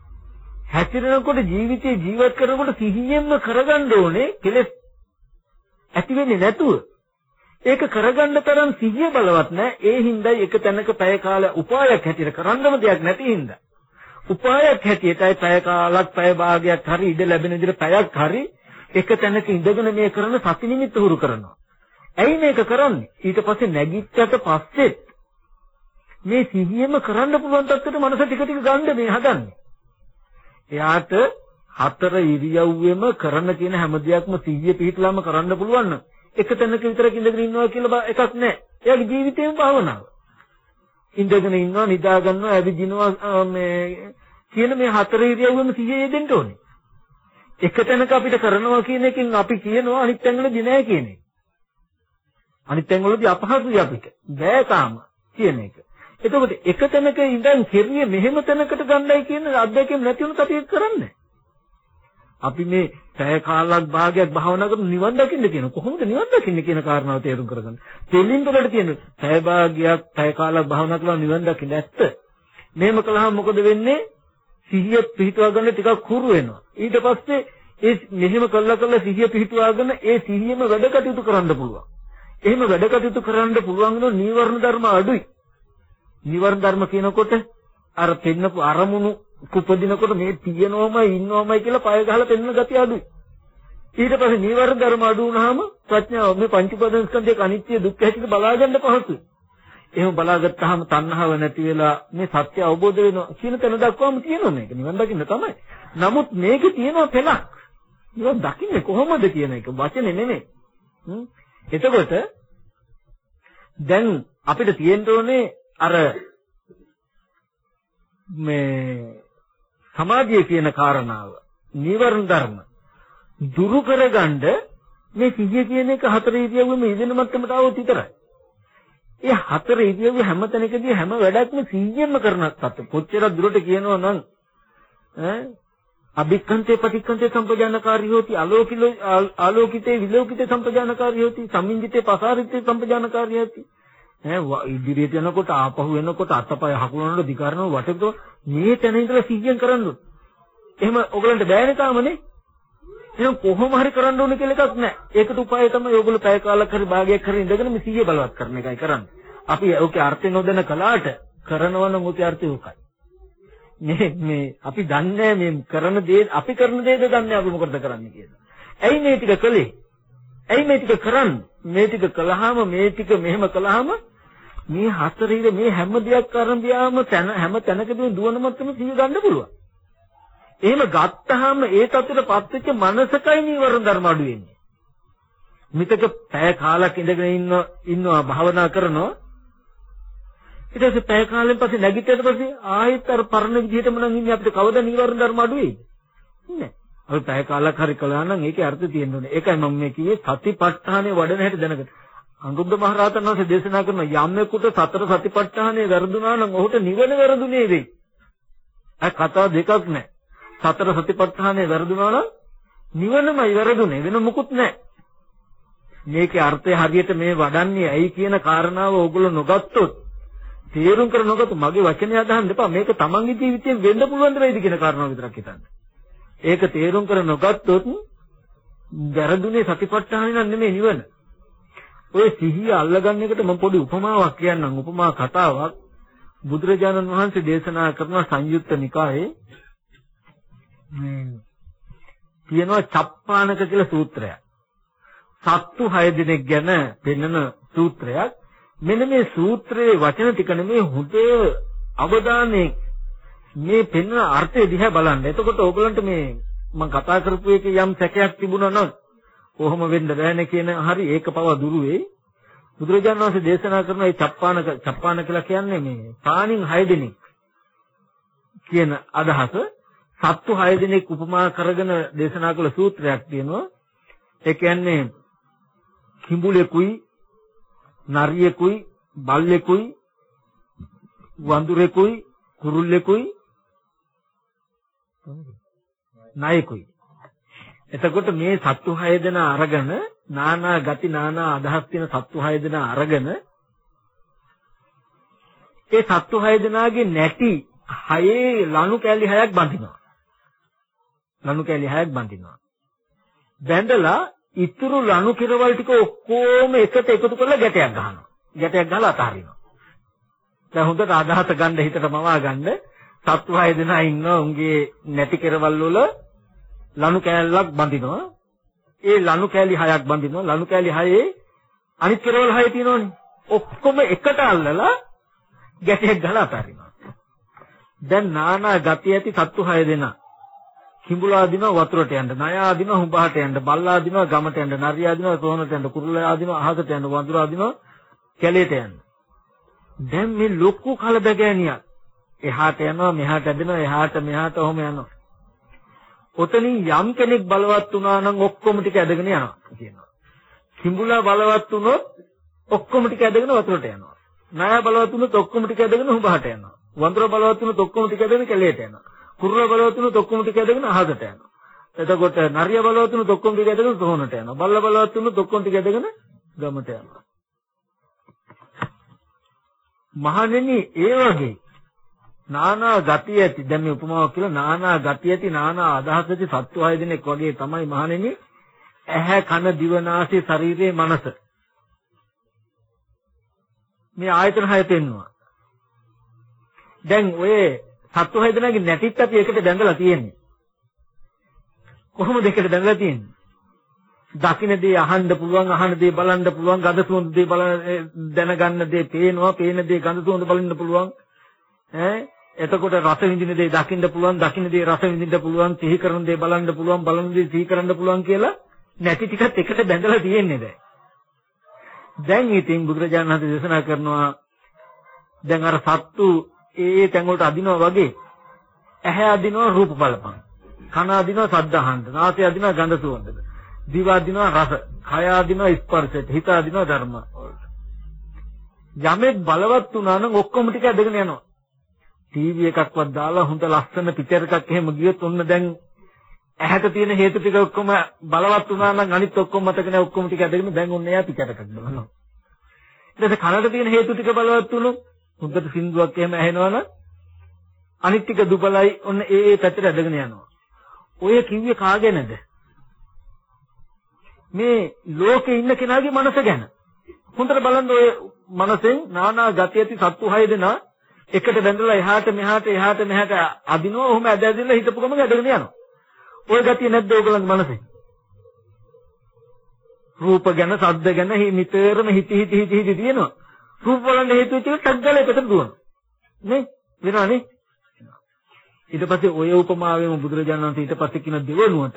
ජීවිතේ ජීවත් කරනකොට සිහියෙන්ම කරගන්න ඕනේ කෙලෙස් ඇති වෙන්නේ නැතුව. ඒක කරගන්න තරම් සිහිය බලවත් නැහැ. ඒ හින්දායි එක තැනක පැය කාලයක් උපායක් හැටියට කරන්නම දෙයක් නැති හින්දා. උපායක් හැටියටයි පැය කාලක් පැය භාගයක් හරි ඉඳ ලැබෙන විදිහට පැයක් හරි එක තැනක ඉඳගෙන මේ කරන සති නිමිත්ත හුරු කරනවා. ඇයි මේක කරන්නේ? ඊට පස්සේ නැගිට්ටට පස්සේ මේ සිහියෙම කරන්න පුළුවන් තත්ත්වයට මනස ටික ටික ගන්න මේ හදන්නේ. එයාට හතර ඉරියව්වෙම කරන්න තියෙන හැම දෙයක්ම සිහිය පිහිටලාම කරන්න පුළුවන් නම් එක තැනක විතරක් ඉඳගෙන ඉන්නවා කියලා එකක් නැහැ. එයාගේ ජීවිතේම භාවනාව. ඉඳගෙන ඉන්නවා, නිදා ගන්නවා, ඇවිදිනවා මේ කියන මේ හතර ඉරියව්වෙම සිහිය යෙදෙන්න ඕනේ. එක තැනක අපිට කරනවා කියන එකෙන් අපි කියනවා අනිත් තැන්වලදී නෑ කියන එක. අනිත් තැන්වලදී අපහසුයි අපිට. බෑ තාම කියන එක. එතකොට එක තැනක ඉඳන් කෙරිය මෙහෙම තැනකට ගන්නයි කියන අත්දැකීම් නැති වුණොත් අපි ඒක කරන්නේ. අපි මේ පැය කාලයක් භාගයක් භාවනා කරන නිවන් දකින්න කියන කොහොමද නිවන් දකින්න කියන කාරණාව තේරුම් කරගන්න. දෙලින් වලට තියෙන පැය භාගයක් පැය කාලයක් භාවනා කළා නිවන් දකින්න ඇත්ත. මෙහෙම කළාම මොකද වෙන්නේ? සිහිය පිහිටවා ගන්න ටිකක් හුරු වෙනවා. ඊට පස්සේ ඒ මෙහෙම කළා සිහිය පිහිටවාගෙන ඒ සිහියම වැඩ කටයුතු කරන්න පුළුවන්. එහෙම වැඩ කටයුතු කරන්න පුළුවන් වෙන නීවරණ ධර්ම අඩුයි. නීවරණ ධර්ම කියනකොට අර පෙන්නපු අරමුණු කුපදිනකොට මේ තියෙනවමයි ඉන්නවමයි කියලා පය ගහලා පෙන්න ගතිය අඩුයි. ඊට පස්සේ නීවරණ ධර්ම අඩු වුණාම ප්‍රඥාව මේ පංච උපාදානස්කන්ධයක අනිත්‍ය දුක්ඛ හැටියට බලා ගන්න පහසුයි. එහෙම බලාගත්තාම තණ්හාව නැති වෙලා මේ සත්‍ය අවබෝධ වෙනවා කියන තැන දක්වාම තියෙනවා මේක. නිවන් දකින්න තමයි. නමුත් මේකේ තියෙනවා පළක්. නිවන් දකින්නේ කොහොමද කියන එක වචනේ නෙමෙයි. එතකොට දැන් අපිට තියෙන්න ඕනේ අර මේ සමාධිය කියන කාරණාව නීවරණ ධර්ම දුරු කරගන්න මේ සිහිය කියන එක හතර ඉරියව්වෙම යෙදෙන මට්ටමට આવොත් විතරයි. ඒ හතර ඉරියව්ව හැම තැනකදී හැම වැඩක්ම සිහියෙන්ම කරනත් කොච්චර දුරට කියනවා නම් අභික්ඛන්තේ පටික්ඛන්තේ සම්පජානකාරී හොති ආලෝකිතේ විලෝකිතේ සම්පජානකාරී හොති සම්මින්දිතේ පසාරිතේ සම්පජානකාරී හොති ඉදිරියට යනකොට ආපහු එනකොට අතපය හකුලනකොට දිගාරනව වටේට මේ තැන ඉඳලා සිහියෙන් කරන්න ඕනේ. එහෙම ඔයගලන්ට බෑනේ තාමනේ. එහෙනම් කොහොම හරි කරන්න ඕනේ කියලා එකක් නැහැ. ඒකට උපාය තමයි ඔයගොල්ලෝ පැය කාලක් හරි භාගයක් හරි ඉඳගෙන මේ සිහිය බලවත් කරන එකයි කරන්නේ. අපි ඔකේ අර්ථය නොදැන කලාට කරනවා නම් ඔකේ අර්ථය උකයි. මේ අපි දන්නේ මේ කරන දේ අපි කරන දේද දන්නේ අපි මොකටද කරන්නේ කියලා. ඇයි මේ ටික කළේ? ඇයි මේ ටික කරන්නේ? මේ ටික කළාම මේ ටික මෙහෙම කළාම මේ හතරේ මේ හැම දෙයක් ආරම්භයාම හැම තැනකදී දුවන මත්තම සිහිය ගන්න පුළුවන්. එහෙම ගත්තාම ඒ තත්ත්වයටපත් වෙච්ච මනසකයි නීවරණ ධර්ම අඩු වෙන්නේ. මිතක පැය කාලක් ඉඳගෙන ඉන්නවා භාවනා කරනවා. ඊට පස්සේ පැය කාලෙන් පස්සේ නැගිටිට පස්සේ ආයෙත් අර පරණ විදිහටම නම් ඉන්නේ අපිට කවදා නීවරණ ධර්ම අඩු වෙයිද? නෑ. අපි පැය කාලක් හරි කළා නම් ඒකේ අර්ථය තියෙන්න ඕනේ. ඒකයි මම මේ කිව්වේ සතිපට්ඨානේ වඩන හැටි දැනගන්න. අනුරුද්ධ මහ රහතන් වහන්සේ දේශනා කරන යම්ෙකුට සතර සතිපට්ඨානේ වැරදුනා නම් ඔහුට නිවන වැරදුනේ වෙයි. අය කතාව දෙකක් නෑ. සතර සතිපට්ඨානේ වැරදුනා නම් නිවනමයි වැරදුනේ වෙන මොකුත් නෑ. මේකේ අර්ථය හරියට මේ වඩන්නේ ඇයි කියන කාරණාව ඕගොල්ලෝ නොගත්තොත් තේරුම් කර නොගත්තොත් මගේ වචනේ අදහන්න එපා. මේක තමන්ගේ ජීවිතයෙන් වෙන්න පුළුවන් දෙයිද කියන කාරණාව විතරක් හිතන්න. ඒක තේරුම් කර නොගත්තොත් වැරදුනේ සතිපට්ඨානෙ නම් නෙමෙයි නිවන. ඔය සිහිය අල්ලගන්න එකට මම පොඩි උපමාවක් කියන්නම්. උපමා කතාවක් බුදුරජාණන් වහන්සේ දේශනා කරන සංයුත්ත නිකායේ තියෙනවා චප්පානක කියලා සූත්‍රයක්. සත්තු 6 දෙනෙක් ගැන පෙන්වන සූත්‍රයක්. මෙන්න මේ සූත්‍රයේ වචන ටික නෙමේ හුදේ අවධානයේ මේ පෙන්වන අර්ථය දිහා බලන්න. එතකොට ඕගලන්ට මේ මම කතා කරපු එකේ යම් සැකයක් තිබුණා නම් කොහොම වෙන්න බෑනේ කියන හරි ඒක පව දුරු වෙයි. බුදුරජාණන් වහන්සේ දේශනා කරන මේ චප්පාන කියලා කියන්නේ මේ පාණින් 6 දෙනෙක් කියන අදහස සත්තු 6 දෙනෙක් උපමා කරගෙන දේශනා කළ සූත්‍රයක් තියෙනවා. ඒ කියන්නේ කිඹුලෙකුයි නරියෙකුයි බල්ලෙකුයි වඳුරෙකුයි කුරුල්ලෙකුයි නායකුයි. එතකොට මේ සත්තු 6 දෙනා අරගෙන නානා ගති නානා අදහස් තියෙන සත්තු 6 දෙනා අරගෙන ඒ සත්තු 6 දෙනාගේ නැටි 6 ලණු කැලි 6ක් බඳිනවා. ලණු කැලි 6ක් බඳිනවා. බැඳලා ඉතුරු ලණු කිරවල් ටික ඔක්කොම එකට එකතු කරලා ගැටයක් ගහනවා. ගැටයක් ගහලා අතහරිනවා. දැන් හොඳට අදහස ගන්න හිතට මවා ගන්න සත්තු 6 දෙනා ඉන්නවා උන්ගේ නැටි කිරවල් වල ලණු කෑල්ලක් බඳිනවා. ඒ ලණු කෑලි 6ක් බඳිනවා. ලණු කෑලි 6 අනිත් කෙරවල 6 තියෙනවනේ. ඔක්කොම එකට අල්ලලා ගැටයක් ගහලා අතාරිනවා. දැන් නානා ගති ඇති සත්තු 6 දෙනා. කිඹුලා දිනවා වතුරට යන්න, නයා දිනවා හුඹහට යන්න, බල්ලා දිනවා ගමට යන්න, නරියා දිනවා සෝනට යන්න, කුරුල්ලා දිනවා අහසට යන්න, වඳුරා දිනවා කැලේට යන්න. දැන් මේ ලොකු කලබගෑනියක්. එහාට යනවා, මෙහාට ඇදෙනවා, එහාට මෙහාට ඔහොම යනවා. ඔතනින් යම් කෙනෙක් බලවත් වුණා නම් ඔක්කොම ටික ඇදගෙන යනවා කියනවා. කිඹුලා බලවත් වුණොත් ඔක්කොම ටික ඇදගෙන වතුරට යනවා. නයා බලවත් වුණොත් ඔක්කොම ටික ඇදගෙන හුඹහට යනවා. වඳුර බලවත් වුණොත් ඔක්කොම ටික ඇදගෙන කැලේට යනවා. කුරුල්ලා බලවත් වුණොත් ඔක්කොම ටික ඇදගෙන අහසට යනවා. එතකොට නරියා බලවත් වුණොත් ඔක්කොම ටික ඇදගෙන සොහොනට යනවා. බල්ලා බලවත් වුණොත් ඔක්කොම ටික ඇදගෙන ගමට යනවා. මහණෙනි ඒ වගේ නානා ගතිය ඇති දැන් මේ උපමාවක් කියලා නානා ගතිය ඇති නානා අදහස් ඇති සත්තු 6 දෙනෙක් වගේ තමයි මහණෙනි ඇහැ කන දිව නාසය ශරීරයේ මනස මේ ආයතන 6 තෙන්නවා. දැන් ඔය සත්තු 6 දෙනාගේ නැටිත් අපි එකට බැඳලා තියෙන්නේ. කොහොමද එකට බැඳලා තියෙන්නේ? දකින්න දේ අහන්න පුළුවන්, අහන දේ බලන්න පුළුවන්, ගඳ සුවඳ දේ දැනගන්න දේ පේනවා, පේන දේ ගඳ සුවඳ බලන්න පුළුවන්. එතකොට රස විඳින දේ දකින්න පුළුවන්, දකින්න දේ රස විඳින්න පුළුවන්, සිහි කරන දේ බලන්න පුළුවන්, බලන දේ සිහි කරන්න පුළුවන් කියලා නැති ටිකත් එකට බැඳලා තියෙන්නේ දැන්. දැන් ඉතින් බුදුරජාණන් වහන්සේ දේශනා කරනවා දැන් අර සත්තු ඒ තැන් වලට අදිනවා වගේ ඇහැ අදිනවා රූප බලපං, කන අදිනවා ශබ්ද අහන්න, නාසය අදිනවා ගඳ සුවඳ, දිව අදිනවා රස, කය අදිනවා ස්පර්ශයට, හිත අදිනවා ධර්ම වලට. යමෙක් බලවත් වුණා නම් ඔක්කොම ටික ඇදගෙන යනවා. ටීවී එකක්වත් දාලා හොඳ ලස්සන පිටර් එකක් එහෙම ගියොත් ඔන්න දැන් ඇහැට තියෙන හේතු ටික ඔක්කොම බලවත් වුණා නම් අනිත් ඔක්කොම මතක නැහැ, ඔක්කොම ටික ඇදගෙන දැන් ඔන්න එයා පිටර් එකක් බලනවා. ඊට පස්සේ කනට තියෙන හේතු ටික බලවත් වුණොත් හොඳට සින්දුවක් එහෙම ඇහෙනවනම් අනිත් ටික දුබලයි ඔන්න ඒ පැත්තට ඇදගෙන යනවා. ඔය කිව්වේ කාගෙනද? මේ ලෝකේ ඉන්න කෙනාගේ මනස ගැන. හොඳට බලන්න ඔය මනසෙන් නානා ගති ඇති සත්තු 6 දෙනා එකට බැඳලා එහාට මෙහාට අදිනවා. ඔහොම ඇදලා හිතපු ගමන් ඇදගෙන යනවා. ඔය ගතිය නැද්ද ඔයගලන්ගේ මනසේ? රූප ගැන, ශබ්ද ගැන නිතරම හිති තියෙනවා. රූප බලන්න හේතු වෙච්ච එක ටග්ගල එකට දුවනවා. නේ? වෙනවනේ. ඊට පස්සේ ඔය උපමාවෙම බුදුරජාණන් වහන්සේ ඊට පස්සේ කියන දෙවනුවට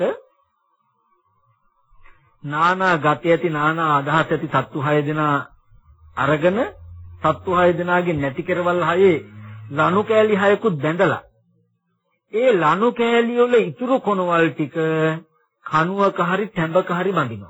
නානා ගති ඇති නානා අදහස් ඇති සත්තු 6 දෙනා අරගෙන සත්තු 6 දෙනාගේ නැටි කෙරවල් 6 ලණු කෑලි 6කුත් බැඳලා ඒ ලණු කෑලි වල ඉතුරු කොනවල් ටික කණුවක හරි තැඹක හරි බඳිනවා.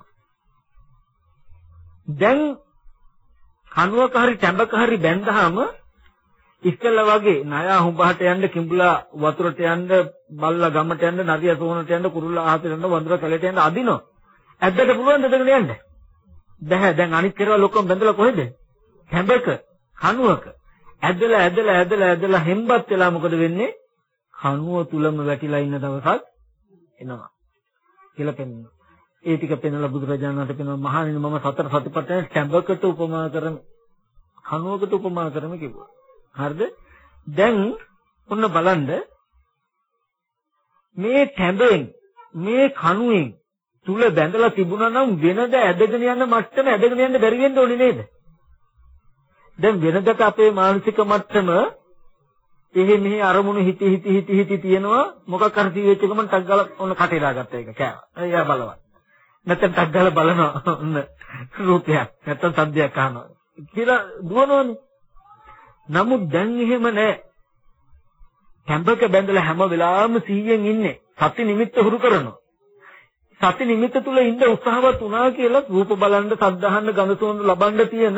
දැන් කණුවක හරි තැඹක හරි බැඳහම ඉස්සෙල්ලා වගේ නයා හුඹහට යන්න, කිඹුලා වතුරට යන්න, බල්ලා ගමට යන්න, නරියා සෝනට යන්න, කුරුල්ලා ආහසට යන්න, වඳුරා කැලේට යන්න අදිනවා. ඇද්දට පුළුවන් දෙදගෙන යන්න. බෑ. දැන් අනිත් කෙරවල ඔක්කොම බැඳලා කොහෙද? හැඹක, කණුවක. ඇදලා හෙම්බත් වෙලා මොකද වෙන්නේ? කණුව තුලම වැටිලා ඉන්න දවසක් එනවා කියලා පෙන්වනවා. ඒ ටික පෙන්වලා බුදුරජාණන් වහන්සේ පෙන්වනවා මහණෙනි මම සතර සතිපට්ඨාන හැඹකට උපමා කරමි. කණුවකට උපමා කරමි කිව්වා. හරිද? දැන් ඔන්න බලන්න මේ හැඹෙන් මේ කණුවෙන් තුල බැඳලා තිබුණා නම් වෙනද ඇදගෙන යන මට්ටම ඇදගෙන යන්න බැරි වෙන්න ඕනේ නේද? දැන් වෙනදට අපේ මානසික මට්ටම එහෙ මෙහි අරමුණු හිති තියෙනවා මොකක් හරි සීවෙච්ච ගමන් ටක් ගාලා ඔන්න කටේ දාගත්ත එක කෑවා. එයා බලවත්. නැත්නම් ටක් ගාලා බලනවා ඔන්න රූපයක් නැත්නම් සද්දයක් අහනවා කියලා දුවනවනේ. නමුත් දැන් එහෙම නැහැ. හැඹක බැඳලා හැම වෙලාවෙම 100න් ඉන්නේ. සති නිමිත්ත හුරු කරනවා. සති නිමිත්ත තුල ඉන්න උත්සාහවත් වුණා කියලා රූප බලන්න, ශබ්ද අහන්න, ගඳ සුවඳ ලබන්න තියෙන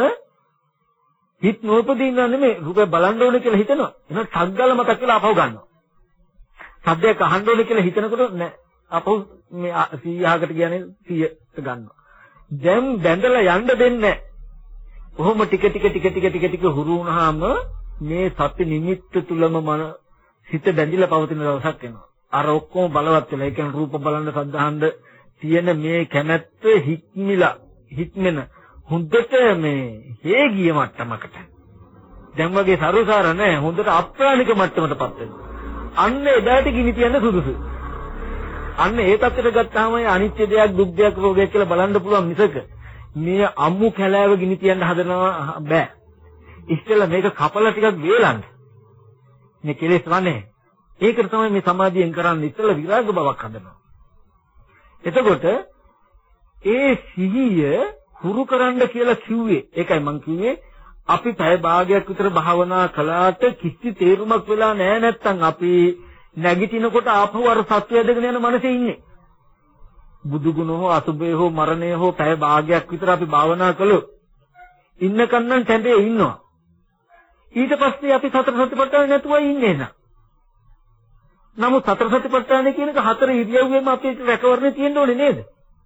හිත නෝපදින්න නෙමෙයි රූපය බලන්න ඕනේ කියලා හිතනවා. එහෙනම් සද්දල මතක් කියලා අපව ගන්නවා. සද්දයක් අහන්න ඕනේ කියලා හිතනකොට නෑ. අපව මේ 100කට කියන්නේ 100ට ගන්නවා. දැන් බැඳලා යන්න දෙන්නේ නෑ. කොහොම ටික හුරු වුණාම මේ සති නිමිත්ත තුලම මන හිත බැඳිලා පවතින දවසක් එනවා. අර ඔක්කොම බලවත් වෙලා. ඒ කියන්නේ රූප බලන්න, ශබ්ද අහන්න තියෙන මේ කැමැත්ත හික්මෙන හොඳට මේ හේගිය මට්ටමකට දැන් වගේ සරුසාර නැහැ හොඳට අප්‍රාණික මට්ටමටපත් වෙනවා. අන්න එදාට ගිනි තියන්න සුදුසු. අන්න ඒ තත්ත්වයට ගත්තාම අනිත්‍ය දෙයක්, දුක් දෙයක්, රෝගයක් කියලා බලන්න පුළුවන් මිසක මේ අම්මු කැලෑව ගිනි තියන්න හදනවා බෑ. ඉස්සෙල්ලා මේක කපලා ටිකක් වේලන්න. මේ කෙලෙස් වනේ. ඒකට තමයි මේ සමාධියෙන් කරන්නේ ඉස්සෙල්ලා විරාග බවක් හදනවා. එතකොට ඒ සිහිය හුරු කරන්න කියලා කිව්වේ. ඒකයි මම කිව්වේ අපි පැය භාගයක් විතර භාවනා කළාට කිසි තේරුමක් වෙලා නැහැ නැත්තම් අපි නැගිටිනකොට ආපහු අර සත්‍ය ඇදගෙන යන මනසේ ඉන්නේ. බුදු ගුණ හෝ අසුභය හෝ මරණය හෝ පැය භාගයක් විතර අපි භාවනා කළොත් ඉන්නකන් නම් තැඹේ ඉන්නවා. ඊට පස්සේ අපි සතර සතිපට්ඨාන නැතුවයි ඉන්නේ නේද? නමුත් සතර සතිපට්ඨාන කියන එක හතර ඉරියව්වෙම අපේ රැකවරණේ තියෙන්න ඕනේ නේද?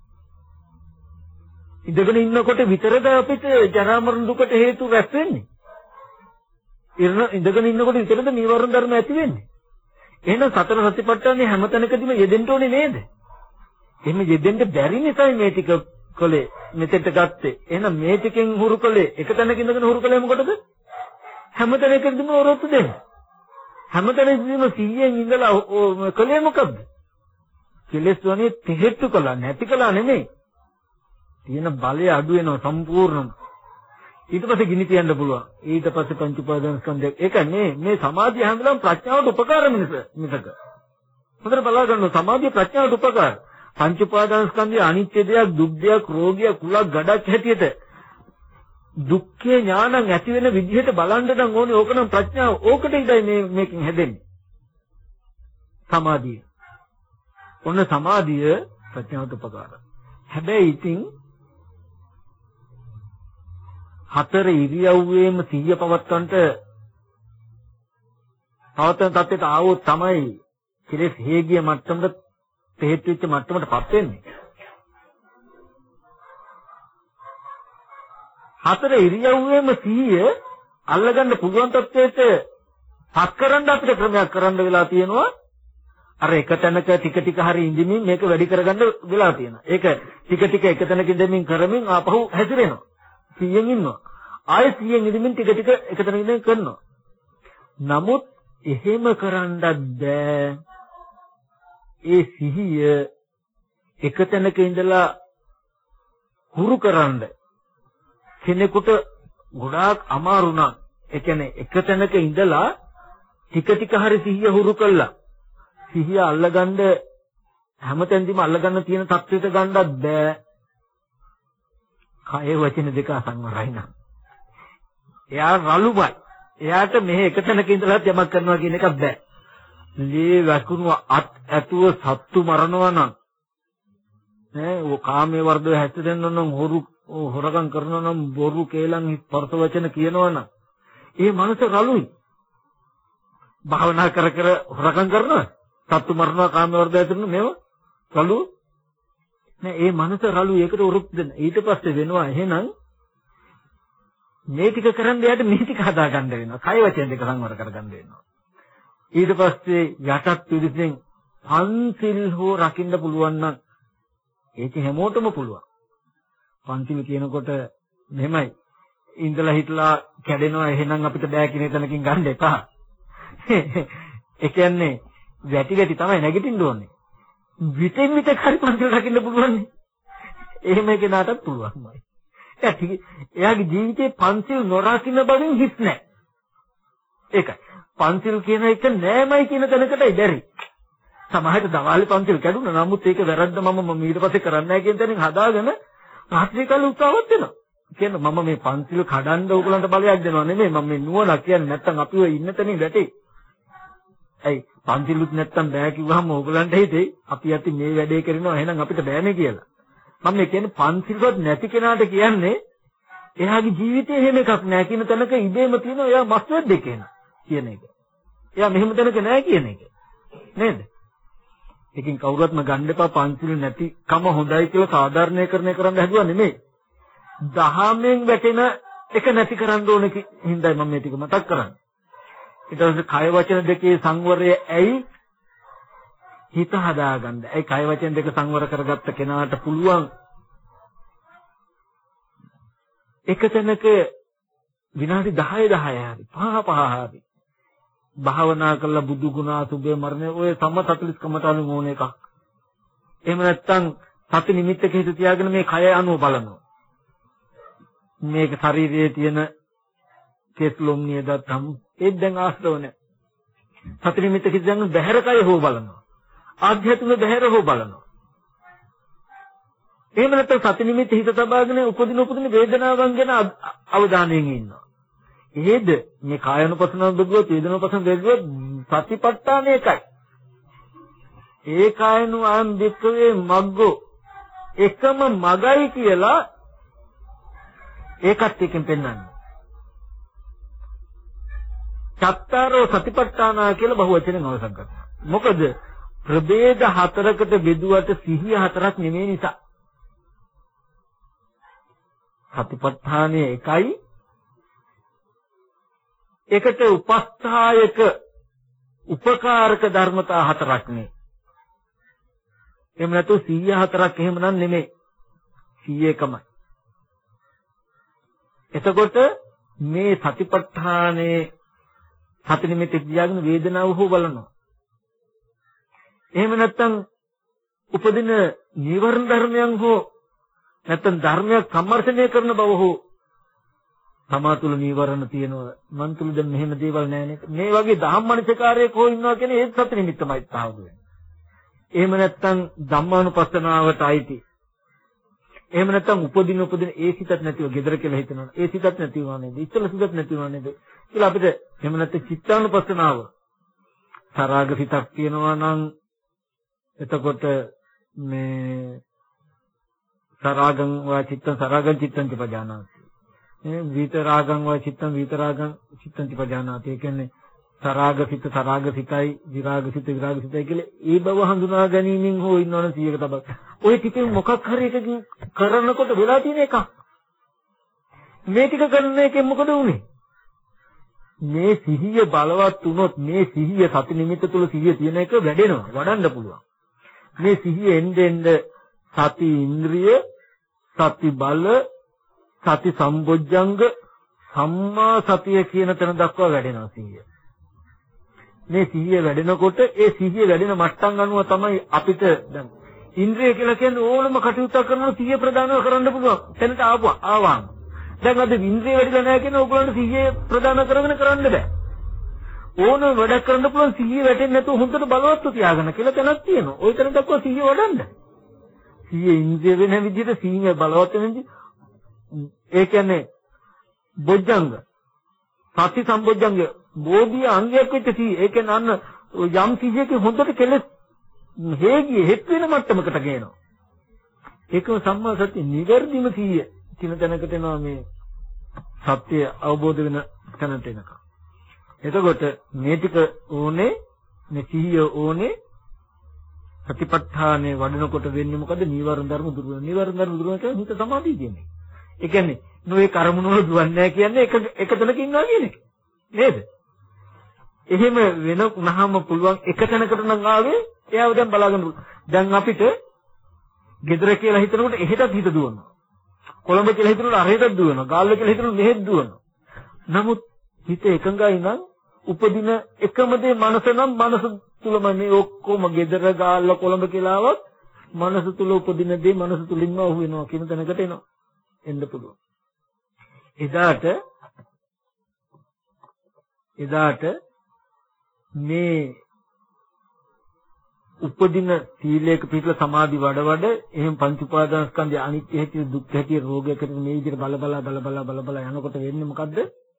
ඉඳගෙන ඉන්නකොට විතරද අපිට ජරා මරණ දුකට හේතු රැස් වෙන්නේ? ඉඳගෙන ඉන්නකොට විතරද නීවරණ ධර්ම ඇති වෙන්නේ? එහෙනම් සතර සතිපට්ඨානේ හැම තැනකදීම යෙදෙන්න ඕනේ නේද? එහෙම යෙදෙන්න බැරි නිසායි මේ ටික කළේ මෙතෙට ගත්තේ. එහෙනම් මේ ටිකෙන් හුරු කළේ එක තැනක ඉඳගෙන හුරු කළේ මොකටද? හැම තැනකදීම ඔරොත්තු දෙන්න. හැම තැනකදීම 100න් ඉඳලා කළේ මොකද්ද? කෙලෙස් වනේ තෙහෙට්ටු කළා නැති කළා නෙමෙයි. තියෙන බලය අඩු වෙනවා සම්පූර්ණම. ඊට පස්සේ ගිනි තියන්න පුළුවන්. ඊට පස්සේ පංච උපාදාන ස්කන්ධය. ඒක මේ සමාධිය හැඳිනවම ප්‍රඥාවට උපකාර මිසක. හොඳට බලා ගන්න සමාධිය ප්‍රඥාවට උපකාර. පංච උපාදාන ස්කන්ධය අනිත්‍ය දෙයක්, දුක් දෙයක්, රෝගයක්, කුලක්, ගඩක් හැටියට දුක්ඛේ ඥානං ඇති වෙන විදිහට බලන්න නම් ඕනේ. ඕක නම් ප්‍රඥාව. ඕකට ඉඳයි මේකෙන් හැදෙන්නේ. සමාධිය. ඔන්න සමාධිය ප්‍රඥාවට උපකාරයි. හැබැයි ඉතින් හතර ඉරියව්වේම සිහිය පවත්වන්නට පවත්වන තත්ත්වයට ආවොත් තමයි කෙලෙස් හේගිය මට්ටමට තෙහෙත් වෙච්ච මට්ටමටපත් වෙන්නේ. හතර ඉරියව්වේම සිහිය අල්ලගන්න පුළුවන් තත්ත්වයට පත් කරන්න අපිට ක්‍රමයක් කරන්න වෙලා තියෙනවා. අර එක තැනක ටික හරි ඉඳිමින් මේක වැඩි කරගන්න වෙලා තියෙනවා. ඒක ටික එක තැනක ඉඳමින් කරමින් ආපහු හැසිරෙනවා. 100න් ඉන්නවා. ආයෙ 100න් ඉඳමින් ටික එක තැනක ඉඳන් කරනවා. නමුත් එහෙම කරන්නත් බෑ. ඒ සිහිය එක තැනක ඉඳලා හුරු කරන්න කෙනෙකුට ගොඩාක් අමාරු නම් ඒ කියන්නේ එක තැනක ඉඳලා ටික හරි සිහිය හුරු කළා සිහිය අල්ලගන්න හැමතැනදීම අල්ලගන්න තියෙන තත්ත්වයට ගන්නත් බෑ. කය වචන දෙක අසංවරයි නම්. එයා රළුමයි. එයාට මෙහෙ එක තැනක ඉඳලා යමක් කරනවා කියන එකක් බෑ. ලේ වැකුණු ඇතුව සත්තු මරනවා නම් ඔය කාමයේ වර්ධව හැසිරෙන්න නම් හොරකම් කරනවා නම් බොරු කේලම් ස්පර්ශ වචන කියනවා නම් ඒ මනස රළුයි. භාවනා කර හොරකම් කරනවා සත්තු මරනවා කාමයේ වර්ධව හැසිරෙන්න මේව රළු. නෑ ඒ මනස රළු ඒකට උරුක් දෙන්න. ඊට පස්සේ වෙනවා එහෙනම් මේ ටික කරන්න යට මේ ටික හදා ගන්න වෙනවා. කය වචන දෙක සංවර කරගන්න වෙනවා. ඊට පස්සේ යටත් පිළිසෙන් පන්සිල් හෝ රකින්න පුළුවන් නම් ඒක හැමෝටම පුළුවන්. පන්සිල් කියනකොට මෙහෙමයි. ඉඳලා හිටලා කැඩෙනවා එහෙනම් අපිට බෑ කියන තැනකින් ගන්න එපා. ඒ කියන්නේ වැටි වැටි තමයි නැගිටින්න ඕනේ. විතෙන් විත හරි පන්සිල් රකින්න පුළුවන්. එහෙම කෙනාටත් පුළුවන්මයි. එයාගේ ජීවිතේ පන්සිල් නොරකින්න බවින් හිස් නැහැ. ඒකයි. පන්සිල් කියන එක නෑමයි කියන තැනකටයි බැරි. සමහරවිට දවාලේ පන්සිල් කැඩුනා. නමුත් ඒක වැරද්ද මම ඊට පස්සේ කරන්නේ නැහැ කියන තැනින් හදාගෙන රාත්‍රී කාලේ උත්සාහවත් වෙනවා. කියන්නේ මම මේ පන්සිල් කඩන්න ඕගලන්ට බලයක් දෙනවා නෙමෙයි. මම මේ නුවණක් කියන්නේ නැත්තම් අපිව ඉන්න තැනින් වැටේ. ඇයි පන්සිලුත් නැත්තම් බෑ කිව්වහම ඕගලන්ට හිතේ අපි ඇති මේ වැඩේ කරනවා එහෙනම් අපිට බෑනේ කියලා. මම මේ කියන්නේ පන්සිල්වත් නැති කෙනාට කියන්නේ එයාගේ ජීවිතේ එහෙම එකක් නෑ කියන තැනක ඉබේම තියෙනවා එයා මස්වැද්ද කියන එක. එයා මෙහෙම තැනක නෑ කියන එක. නේද? ඒකෙන් කවුරුත්ම ගන්න එපා පන්සිල් නැතිකම හොඳයි කියලා සාධාරණීකරණය කරන්න හැදුවා නෙමෙයි. දහමෙන් වැටෙන එක නැති කරන්න ඕනේ හින්දායි මම මේ ටික මතක් කරන්නේ. ඊට පස්සේ කය වචන දෙකේ සංවරය ඇයි හිත හදාගන්න. ඒ කය වචන දෙක සංවර කරගත්ත කෙනාට පුළුවන් එක තැනක විනාඩි 10 හරි 5 හරි භාවනා කරලා බුදු ගුණ අසුභය මරණය ඔය සම 40 කමතාවු මොන එකක්. එහෙම නැත්නම් සති නිමිත්තක හිත තියාගෙන මේ කය අනුව බලනවා. මේක ශරීරයේ තියෙන කෙස්ලොම් නියදත් හම් ඒත් දැන් ආශ්‍රව නැහැ. සති නිමිත්තක හිත දැන් බහැර කය හොව බලනවා. ආධ්‍යාත්මික බහැර හොව බලනවා. එහෙම නැත්නම් සති නිමිත්ත හිත තබාගෙන උපදින වේදනාවන් ගැන අවධානයෙන් ඉන්නවා. එහෙද මේ කායනුපස්සනාව බෙදුවොත් වේදනානුපස්සනාව බෙදුවොත් සතිපට්ඨාන එකයි. ඒ කායනු ආන් දෙකේ මග්ගෝ එකම මගයි කියලා ඒකත් එකෙන් පෙන්වන්නේ. චත්තාරෝ සතිපට්ඨාන කියලා බහුවචනෙන් අවසන් කරනවා. මොකද ප්‍රභේද හතරකට බෙදුවට සිහිය හතරක් නෙමෙයි නිසා. සතිපට්ඨානය එකයි. ඒකට උපස්ථායක උපකාරක ධර්මතා හතරක් නේ. එහෙම නැතු 104ක් එහෙමනම් නෙමෙයි. 101මයි. එතකොට මේ සතිපට්ඨානේ සති නිමිති තියාගෙන වේදනාව හෝ බලනවා. එහෙම නැත්නම් උපදින නීවරණ ධර්මයන් හෝ නැත්නම් ධර්මයක් සම්මර්ෂණය කරන බව හෝ තමා තුළ නීවරණ තියෙනවා. මන් තුළ දැන් මෙහෙම දේවල් නැහැ නේද? මේ වගේ ධම්මනිසකාරයෙක් හෝ ඉන්නවා කියන්නේ ඒත් සති නිමිත්තමයි තාවු වෙන්නේ. එහෙම නැත්නම් ධම්මානුපස්සනාවට අයිති. එහෙම නැත්නම් උපදින ඒ සිතත් නැතිව gedara කියලා හිතනවා. ඒ සිතත් නැතිව නේද? ඉස්සල සිතත් නැතිව නේද? කියලා අපිට එහෙම නැත්නම් චිත්තානුපස්සනාව සරාග සිතක් තියෙනවා නම් එතකොට මේ සරාගං වා චිත්තං සරාගං චිත්තං චපජානාති. විතරාගං වා චිත්තං විතරාගං චිත්තං චපජානාති. ඒ කියන්නේ සරාග සිත සරාග සිතයි විරාග සිත විරාග සිතයි කියලා ඒ බව හඳුනා ගැනීමෙන් හෝ ඉන්නවනම් 100ක තබක්. ওই ටිකෙන් මොකක් හරි එකකින් කරනකොට වෙලා තියෙන එකක්. මේ ටික කරන එකෙන් මොකද වුනේ? මේ සිහිය බලවත් වුණොත් මේ සිහිය සති නිමිත්ත තුල සිහිය තියෙන එක වැඩෙනවා. වඩන්න පුළුවන්. මේ සිහිය එන්නේ සති ඉන්ද්‍රිය, සති බල, සති සම්බොජ්ජංග, සම්මා සතිය කියන තැන දක්වා වැඩෙනවා සිහිය. මේ සිහිය වැඩෙනකොට ඒ සිහිය වැඩෙන මට්ටම් අනුව තමයි අපිට දැන් ඉන්ද්‍රිය කියලා කියන්නේ ඕනම කටයුත්තක් කරනවා සිහිය ප්‍රදානව කරන්න පුළුවන්. එතනට ආවාම. දැන් අද ඉන්ද්‍රිය වැඩිලා නැහැ කියන ඕගොල්ලන්ට සිහිය ප්‍රදාන කරගෙන කරන්න බෑ. ඕනම වැඩක් කරන්න පුළුවන් සිහිය වැටෙන්නේ නැතුව හොඳට බලවත්ව තියාගන්න කියලා තැනක් තියෙනවා. ওই තැන දක්වා සිහිය වඩන්න. සිහිය ඉන්ද්‍රිය වෙන විදිහට සිහිය බලවත් වෙන විදිහ ඒ කියන්නේ බොජ්ජංග සති සම්බොජ්ජංග බෝධිය අංගයක් වෙච්ච සිහිය. ඒ කියන්නේ අන්න යම් සිහියක හොඳට කෙලස් හේගිය හෙත් වෙන මට්ටමකට ගේනවා. ඒකම සම්මා සත්‍ය නිවැරදිම සිහිය කියන තැනකට එනවා මේ සත්‍ය අවබෝධ වෙන තැනට එනකම්. එතකොට මේ ටික ඕනේ මේ සිහිය ඕනේ සතිපට්ඨානේ වඩනකොට වෙන්නේ මොකද? නීවරණ ධර්ම දුරු වෙනවා. නීවරණ ධර්ම දුරු වෙනවා කියන්නේ හිත සමාධිය කියන්නේ. ඒ කියන්නේ නොයේ කර්මන වල දුවන්නේ නැහැ කියන්නේ එක තැනක ඉන්නවා කියන එක. නේද? එහෙම වෙන උනහම පුළුවන් එක තැනකට නම් ආවේ එයාව දැන් බලාගෙන දැන් අපිට gedara කියලා හිතනකොට එහෙටත් හිත දුවනවා. කොළඹ කියලා හිතනකොට අරහෙටත් දුවනවා. ගාල්ල කියලා හිතනකොට මෙහෙත් දුවනවා. නමුත් හිත එකඟයි නම් උපදින එකම දේ මනස නම් මනස තුලම මේ ඔක්කොම gedara ගාල්ල කොළඹ කියලාවත් මනස තුල උපදින දේ මනස තුලින්ම අහු වෙනවා කියන තැනකට එනවා. එන්න පුළුවන්. එදාට මේ උපදින සීලයක පිටල සමාධි වඩ එහෙම පංච උපාදානස්කන්ධය අනිත්‍ය හැටි දුක්ඛ හැටි රෝගයකට මේ විදිහට බල යනකොට වෙන්නේ මොකද්ද?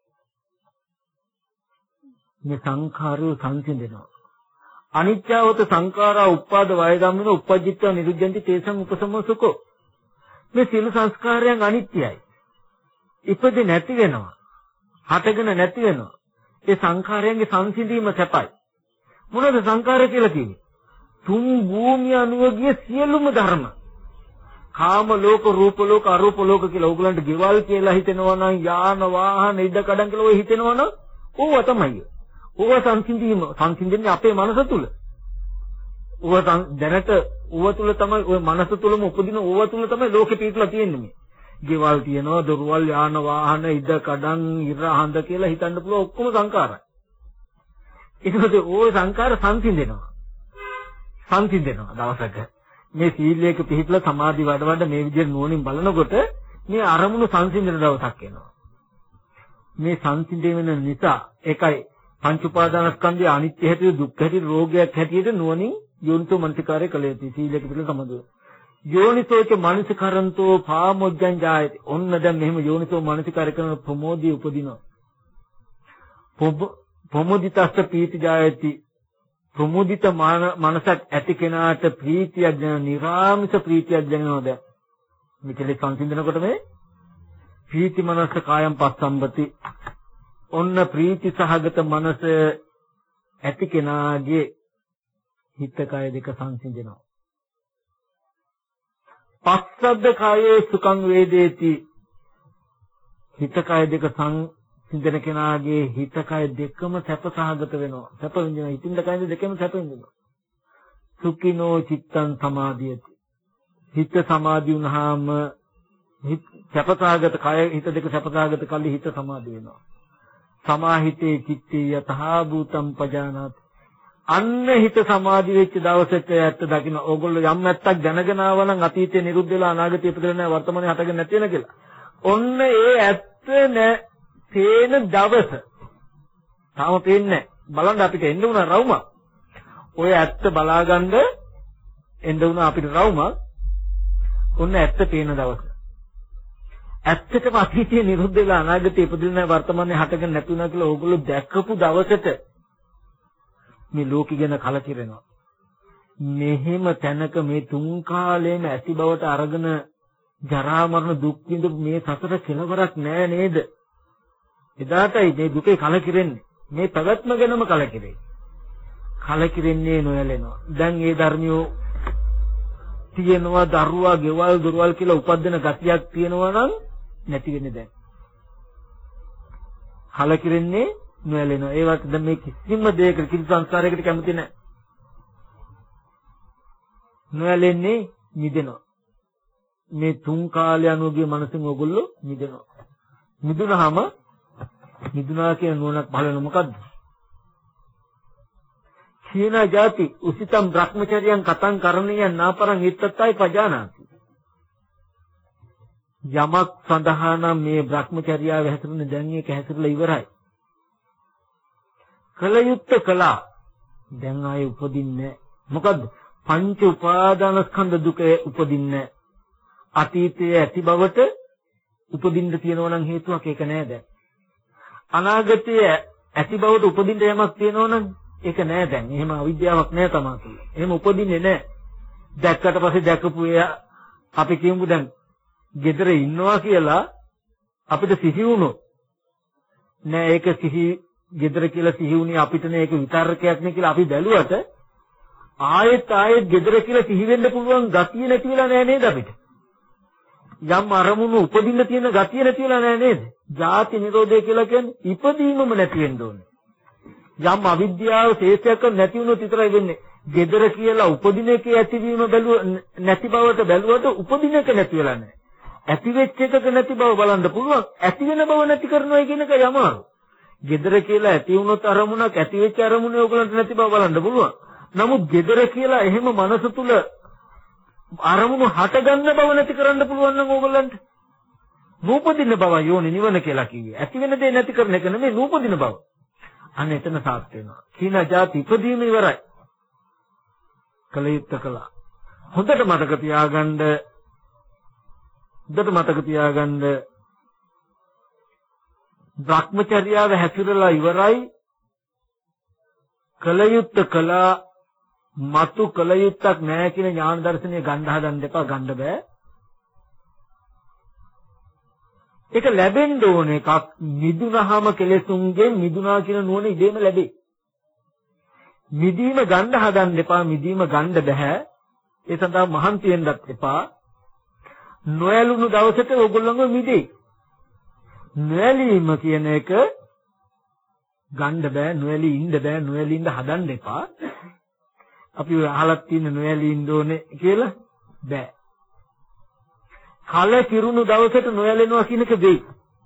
මේ සංඛාරය සංසිඳෙනවා. අනිත්‍යවත සංඛාරා උපාද වය ධම්මින උපජ්ජිත්වා නිරුද්ධಂತಿ තේසං උපසමසුකෝ. මේ සියලු සංස්කාරයන් අනිත්‍යයි. ඉපදෙ නැති වෙනවා. හටගෙන නැති වෙනවා. ඒ සංඛාරයන්ගේ සංසිඳීම සැපයි. මොනවද සංඛාරය කියලා කියන්නේ? තුන් භූමිය අනුවගිය සියලුම ධර්ම. කාම ලෝක, රූප ලෝක, අරූප ලෝක කියලා ඕගලන්ට ගෙවල් කියලා හිතෙනවා නම් යාන වාහන ඉඩ කඩන් කියලා ඔය හිතෙනවා නම් ඕව තමයි. ඕව සංසිඳීම අපේ මනස තුල. ඕව දැනට ඕව තුල තමයි ඔය මනස තුලම උපදින ඕව තුල තමයි ලෝකෙ පිටලා තියෙන්නේ මේ. ගෙවල් තියනවා, දොරවල්, යාන වාහන, ඉඩ කඩන්, ඉර හඳ කියලා හිතන්න පුළුවන් ඔක්කොම සංකාරයි. ඒකද ඕව සංකාර සංසිඳෙනවා දවසක. මේ සීලයක පිහිටලා සමාධි වඩ මේ විදිහට නුවණින් බලනකොට මේ අරමුණු සංසිඳන දවසක් එනවා. මේ සංසිඳෙන නිසා ඒකයි පංච උපාදානස්කන්ධය අනිත්‍ය හැටියට, දුක්ඛ හැටියට, රෝගයක් හැටියට නුවණින් යොන්තෝ මනසිකාරය කළ යුතුයි. සීලයක පිළිබඳ සමදව. යෝනිසෝච මනසිකරන්තෝ පාමොජ්ජං ජායති. ඔන්න දැන් මෙහෙම යෝනිසෝ මනසිකාරය කරන ප්‍රමෝදී උපදිනවා. ප්‍රමෝදිතස්ස පීති ජායති. ප්‍රමෝදිත මනසක් ඇති කෙනාට ප්‍රීතියක් දැනෙන, නිරාමිෂ ප්‍රීතියක් දැනෙනවා. දැන් මෙතන සංසිඳනකොට මේ ප්‍රීති මනස කායම් පස්සම්බති. ඔන්න ප්‍රීති සහගත මනස ඇති කෙනාගේ හිත කය දෙක සංසිඳෙනවා. පස්සද්ද කායේ සුඛං වේදේති. හිත කය දෙක සංසිඳන කෙනාගේ හිත කය දෙකම සැප සහගත වෙනවා. සැප විඳිනවා. හිතින් කය දෙකම සැප විඳිනවා. සුඛිනෝ චිත්තං සමාධියති. හිත සමාධි වුණාම සැප සහගත කය හිත දෙක සැප සහගත කල්ලි හිත සමාධි වෙනවා. සමාහිතේ චිත්තේ යතහා භූතං පජානාති. අන්න හිත සමාධි වෙච්ච දවසට ඇත්ත දකින්න. ඕගොල්ලෝ යම් නැත්තක් දැනගෙන ආවනම් අතීතේ නිරුද්ධ වෙලා අනාගතේ ඉපදෙලා නැහැ, වර්තමානයේ හටගෙන නැති වෙන කියලා. ඔන්න ඒ ඇත්ත පේන දවස. තාම පේන්නේ නැහැ. බලන්න අපිට එන්න උනා රවුම. ඔය ඇත්ත බලාගන්න එන්න උනා අපිට රවුම. ඔන්න ඇත්ත පේන දවස. ඇත්තටම අතීතයේ නිරුද්ධ වෙලා අනාගතේ ඉපදෙලා නැහැ, වර්තමානයේ හටගෙන නැති වෙනවා කියලා ඕගොල්ලෝ දැක්කපු දවසට මේ ලෝකෙ ගැන කලකිරෙනවා. මෙහෙම තැනක මේ තුන් කාලෙම ඇති බවට අරගෙන ජරා මරණ දුක් විඳ මේ සසර කෙලවරක් නෑ නේද? එදාටයි මේ දුකේ කලකිරෙන්නේ. මේ පැවැත්ම ගැනම කලකිරෙන්නේ. කලකිරෙන්නේ නොයැලෙනවා. දැන් මේ ධර්මියෝ තියෙනවා, දරුවා, ගෙවල්, දොරවල් කියලා උපදින ගතියක් තියෙනවා නම් නැති වෙන්නේ දැන්. කලකිරෙන්නේ නොයැලෙනවා. ඒවත් දැන් මේ කිසිම දෙයකට, කිසි සංස්කාරයකට කැමති නැහැ. නොයැලෙන්නේ මිදෙනවා. මේ තුන් කාලය අනුගිය මනසෙන් ඔයගොල්ලෝ මිදෙනවා. මිදුණා කියන නුවණක් පහළ වෙන මොකද්ද? සීන ජාති උසිතම් බ්‍රහ්මචර්යයන් කතං කරණීයන් නාපරං ඉත්තත්තයි පජානාති. යමක් සඳහා නම් මේ බ්‍රහ්මචර්යාව හැසිරෙන දැන් ඒක හැසිරලා ඉවරයි. කලයුත්ත කළා. දැන් ආයේ උපදින්නේ මොකද්ද? පංච උපාදානස්කන්ධ දුකේ උපදින්නේ. අතීතයේ ඇති බවට උපදින්න තියෙනවා නම් හේතුවක් ඒක නෑ දැන්. අනාගතයේ ඇති බවට උපදින්න යමක් තියෙනවා නම් ඒක නෑ දැන්. එහෙම අවිද්‍යාවක් නෑ තමයි. එහෙම උපදින්නේ නෑ. දැක්කට පස්සේ දැකපු එයා අපි කියමු දැන් ගෙදර ඉන්නවා කියලා අපිට සිහි වුණොත් නෑ ඒක සිහි ගෙදර කියලා සිහි වුණේ අපිට නේ ඒක විතරකයක් නේ කියලා අපි බැලුවට ආයෙත් gedara කියලා සිහි වෙන්න පුළුවන් ගතිය නැති වෙලා නෑ නේද අපිට? යම් අරමුණු උපදින්න තියෙන ගතිය නැති වෙලා නෑ නේද? ජාති නිරෝධය කියලා කියන්නේ ඉපදීමම නැති වෙන්න ඕනේ. යම් අවිද්‍යාව ශේෂයක් නැති වුණොත් විතරයි වෙන්නේ. gedara කියලා උපදින එකේ ඇතිවීම නැති බවට බැලුවට උපදින එක නැති වෙලා නෑ. ඇති වෙච්ච එකක නැති බව බලන්න පුළුවන්. ඇති වෙන බව නැති කරනවා කියන එක යමාරු. gedara කියලා ඇති වුණොත් අරමුණක් ඇති වෙච්ච අරමුණේ ඕගලන්ට නැති බව බලන්න පුළුවන්. නමුත් gedara කියලා එහෙම මනස තුල අරමුණු හට ගන්න බව නැති කරන්න පුළුවන් නම් ඕගලන්ට නූපදින බව යෝනි නිවන කියලා කිව්වේ. ඇති වෙන දේ නැති කරන එක නෙමෙයි නූපදින බව. අන්න එතන සාත් වෙනවා. කීන જાති ඉපදීම ඉවරයි. කලියුත් කළා. හොඳට මතක තියාගන්න භ්‍රමචර්යාව හැසිරලා ඉවරයි. කලියුත් කළා මතු කලියුත්තක් නැහැ කියන ඥාන දර්ශනය ගන්න හදන්න එපා. ගන්න බෑ. ඒක ලැබෙන්න ඕන එකක්. මිදුනහම කෙලෙසුන්ගෙන් මිදුනා කියන නුවණ ඉබේම ලැබේ. මිදීම ගන්න හදන්න එපා. මිදීම ගන්න බෑ. ඒ සඳහා මහන්සි වෙන්නත් එපා. නොයලුණු දවසට ඕගොල්ලන්ව මිදෙයි. නොයලීම කියන එක ගන්න බෑ. නොයලී ඉන්න බෑ. නොයලී ඉන්න හදන්න එපා. අපි අහලත් තියෙන නොයලී ඉන්න ඕනේ කියලා බෑ. කලකිරුණු දවසට නොයැලෙනවා කියන එක වෙයි.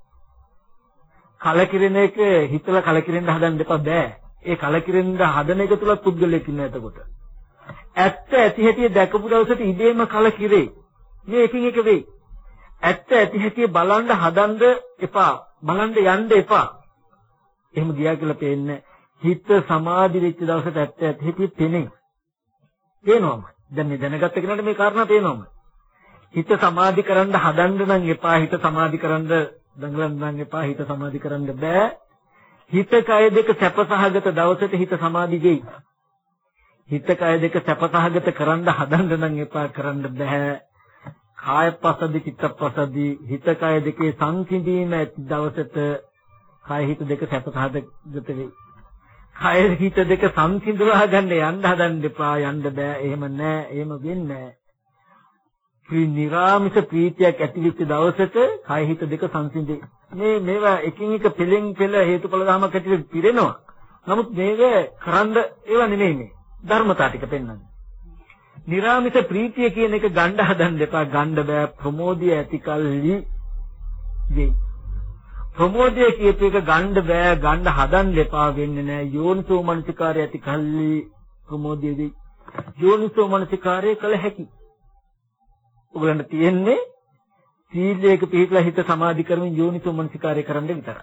කලකිරෙන එක හිතලා කලකිරෙන්න හදන්න එපා බෑ. ඒ කලකිරෙන්න හදන එක තුල පුද්ගලයෙක් ඉන්න එතකොට. ඇත්ත ඇති හැටි දැකපු දවසට ඉබේම කලකිරේ. මේ එකින් එක වෙයි. ඇත්ත ඇති හැටි බලන්න හදන්න එපා. බලන්න යන්න එපා. එහෙම ගියා කියලා පේන්නේ හිත සමාධි වෙච්ච දවසට ඇත්ත ඇති හැටි පේන්නේ. පේනවම. දැන් මේ දැනගත්ත කෙනාට මේ කාරණා පේනවම. හිත සමාධි කරන්න හදන්න නම් එපා. හිත සමාධි කරන්න දඟලන්න නම් එපා. හිත සමාධි කරන්න බෑ. හිත කය දෙක සැපසහගත දවසට හිත සමාධි වෙයි. හිත කය දෙක සැපසහගත කරන්න හදන්න නම් එපා. කරන්න බෑ. කායපසද්දි චිත්තපසද්දි හිත කය දෙකේ සංසිඳීම ඇති දවසට කය හිත දෙක සැපසහගත වෙයි. කය හිත දෙක සංසිඳවා ගන්න යන්න හදන්න එපා. යන්න බෑ. එහෙම නෑ. එහෙම වෙන්නේ නෑ. නිරාමිෂ ප්‍රීතියක් ඇතිවෙච්ච දවසට කය හිත දෙක සංසිඳේ. මේවා එකින් එක පෙලෙන් පෙළ හේතුඵල ධර්මයක් ඇටියට පිරෙනවා. නමුත් මේක කරන්න ඒවා නෙමෙයි මේ. ධර්මතා ටික පෙන්වන්නේ. නිරාමිෂ ප්‍රීතිය කියන එක ගන්න හදන්න එපා. ගන්න බෑ. ප්‍රමෝදය ඇති කල්හි වෙයි. ප්‍රමෝදය කියපු එක ගන්න බෑ. ගන්න හදන්න එපා වෙන්නේ නෑ. යෝනිසෝ මනසිකාරය ඇති කල්හි ප්‍රමෝදය වෙයි. යෝනිසෝ මනසිකාරය කළ හැකියි. ඔයගලන්ට තියෙන්නේ සීලයක පිළිපලා හිත සමාධි කරමින් යෝනිසෝ මනසිකාරය කරන්න විතරයි.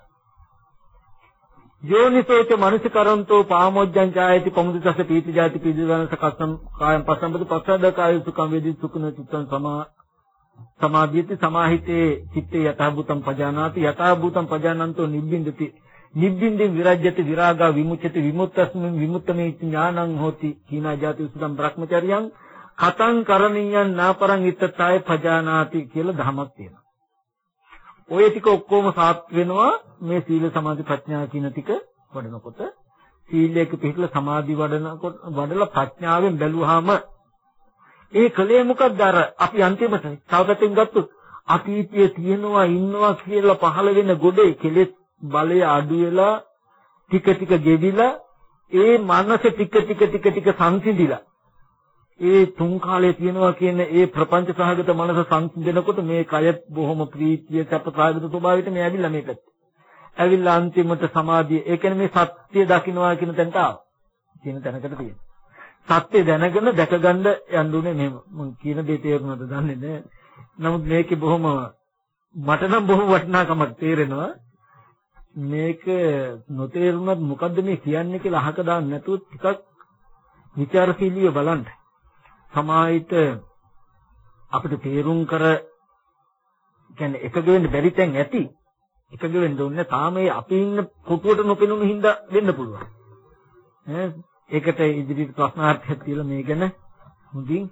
යෝනිසෝච මනසිකරන්තෝ පාමොජ්ජං ඡායති පමුදිතස්ස පීති ජාති පීතිදාන සකස්සම් කායම් පස්සම්පති පස්සද්ද කාය සුඛං වේදි සුඛන චිත්තං සමාධියති සමාහිතේ චිත්තේ යතහ භූතං පජානාති යතහ භූතං පජානන්තෝ නිබ්බින්දති නිබ්බින්දින් විරජ්‍යති විරාගා විමුච්ඡති විමුක්තස්මින් විමුක්තමේ ඥානං හෝති කීනා ජාති උසුතං බ්‍රහ්මචර්යං කතං කරණීයං නාපරං ඉත්තතාය පජානාති කියලා ධමයක් තියෙනවා. ඔය ටික ඔක්කොම සාත් වෙනවා මේ සීල සමාධි ප්‍රඥා කියන ටික වඩනකොට. සීලයක පිළිපල සමාධි වඩලා ප්‍රඥාවෙන් බැලුවාම ඒ කලේ මොකක්ද අර අපි අන්තිමට තවපැත්තෙන් ගත්තොත් අතීතයේ තියෙනවා ඉන්නවා කියලා පහළ වෙන ගොඩේ කෙලෙස් බලය අඩු වෙලා ටික ටික ගෙවිලා ඒ මනස ටික ටික සංසිඳිලා ඒ තුන් කාලේ තියෙනවා කියන ඒ ප්‍රපංච සහගත මනස සංසිඳනකොට මේ කය බොහොම ප්‍රීතිය සැප සහගත ස්වභාවයට මේ ඇවිල්ලා මේකට. ඇවිල්ලා අන්තිමට සමාධිය. ඒ කියන්නේ මේ සත්‍ය දකින්නවා කියන තැනට ආවා. කියන තැනකට තියෙනවා. සත්‍ය දැනගෙන දැකගන්න යන්න උනේ මෙහෙම. මම කියන දේ තේරුණාද දන්නේ නැහැ. නමුත් මේකේ බොහොම මට නම් බොහොම වටිනාකමක් තේරෙනවා. මේක නොතේරුණත් මොකද්ද මේ කියන්නේ කියලා අහක දාන්න නැතුව ටිකක් විචාරශීලීව බලන්න. සමාහිත අපිට තේරුම් කර කියන්නේ එකග වෙන්න බැරි තැන් ඇති. එකග වෙන්න ඕනේ තාම ඒ අපි ඉන්න කොටුවට නොපෙනුණු හින්දා වෙන්න පුළුවන්. ඒකට ඉදිරියට ප්‍රශ්නාර්ථයක් තියලා මේ ගැන හොඳින්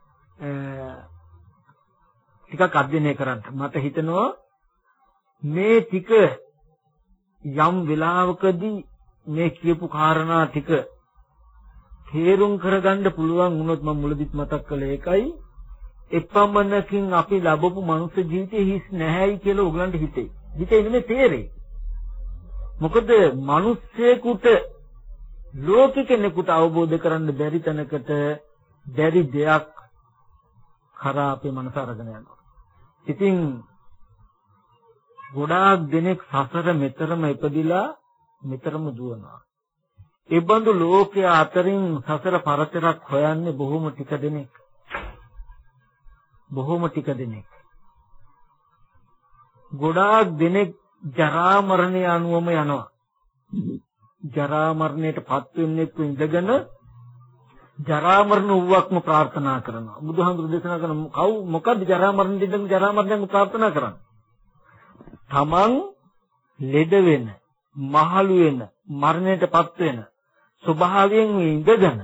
ටිකක් අධ්‍යයනය කරන්න. මට හිතෙනවා මේ ටික යම් වෙලාවකදී මේ කියපු කාරණා ටික තේරුම් කරගන්න පුළුවන් වුණොත් මම මුලදිත් මතක් කළේ ඒකයි එපමණකින් අපි ලැබපු මනුස්ස ජීවිතේ හිස් නැහැයි කියලා උගලන්ට හිතේ. හිතේ නෙමෙයි තේරෙයි. මොකද මිනිස්සෙකුට ලෝකික කෙනෙකුට අවබෝධ කරන්න බැරි තැනකට බැරි දෙයක් කරා අපේ මනස අරගෙන යනවා. ඉතින් ගොඩාක් දෙනෙක් සසර මෙතරම ඉපදිලා මෙතරම දුවනවා. ඒ බඳු ලෝකයේ අතරින් සසර පරතරක් හොයන්නේ බොහොම ටික දෙනෙක්. බොහොම ටික දෙනෙක්. ගොඩාක් දෙනෙක් ජරා මරණය අනුවම යනවා. ජරා මරණයට පත් වෙන්නේ ඉඳගෙන ජරා මරණ වූවක්ම ප්‍රාර්ථනා කරනවා. බුදුහාමුදුරු දේශනා කරන මොකද්ද ජරා මරණ දෙන්න ජරා මරණයම ප්‍රාර්ථනා කරන්නේ? තමන් ලෙඩ වෙන, මහලු වෙන, මරණයටපත් වෙන ස්වභාවයෙන් ඉඳගෙන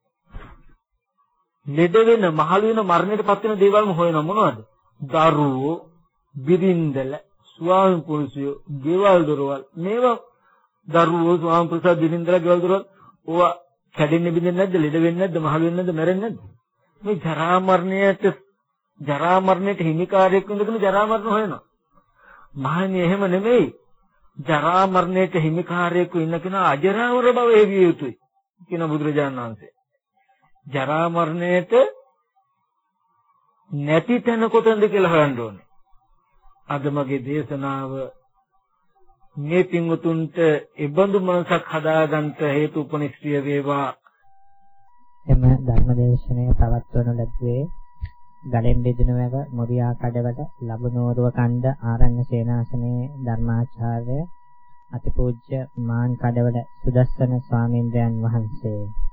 ලෙඩ වෙන, මහලු වෙන, මරණයටපත් වෙන දේවල්ම හොයන මොනවද? දරුවෝ, බිරින්දල, ස්වාමි පුරුෂයෝ, ගෙවල් දොරවල් මේවා දරුවෝ, ස්වාමි පුරුෂයා, බිරින්දල, ගෙවල් දොරවල් ඕවා කැඩෙන්නේ බින්දෙන්නේ නැද්ද? ලෙඩ වෙන්නේ නැද්ද? මහලු වෙන්නේ නැද්ද? මැරෙන්නේ නැද්ද? මේ ජරා මරණයට හිමිකාරයෙක් ඉඳගෙන ජරා මරණ හොයනවා. මහණෙනි එහෙම නෙමෙයි. ජරා මරණයට හිමිකාරයෙක් ඉන්න කෙනා අජරාමර භවයේ විය යුතුයි කියන බුදුරජාණන් වහන්සේ. ජරා මරණයට නැති තැන කොතනද කියලා හොයන්න ඕනේ. අද මගේ දේශනාව මේ පින්වතුන්ට ඉබඳු මනසක් හදාගන්න හේතු උපනිශ්‍රිය වේවා. එම ධර්මදේශනය පවත්වනු ලැබුවේ ගලෙන් බෙදිනවැව මොරියා කඩවල ලබනෝරුව කන්ද ආරණ්‍ය සේනාසනයේ ධර්මාචාර්ය අතිපූජ්‍ය මාන් කඩවල සුදස්සන ස්වාමීන්ද්‍රයන් වහන්සේ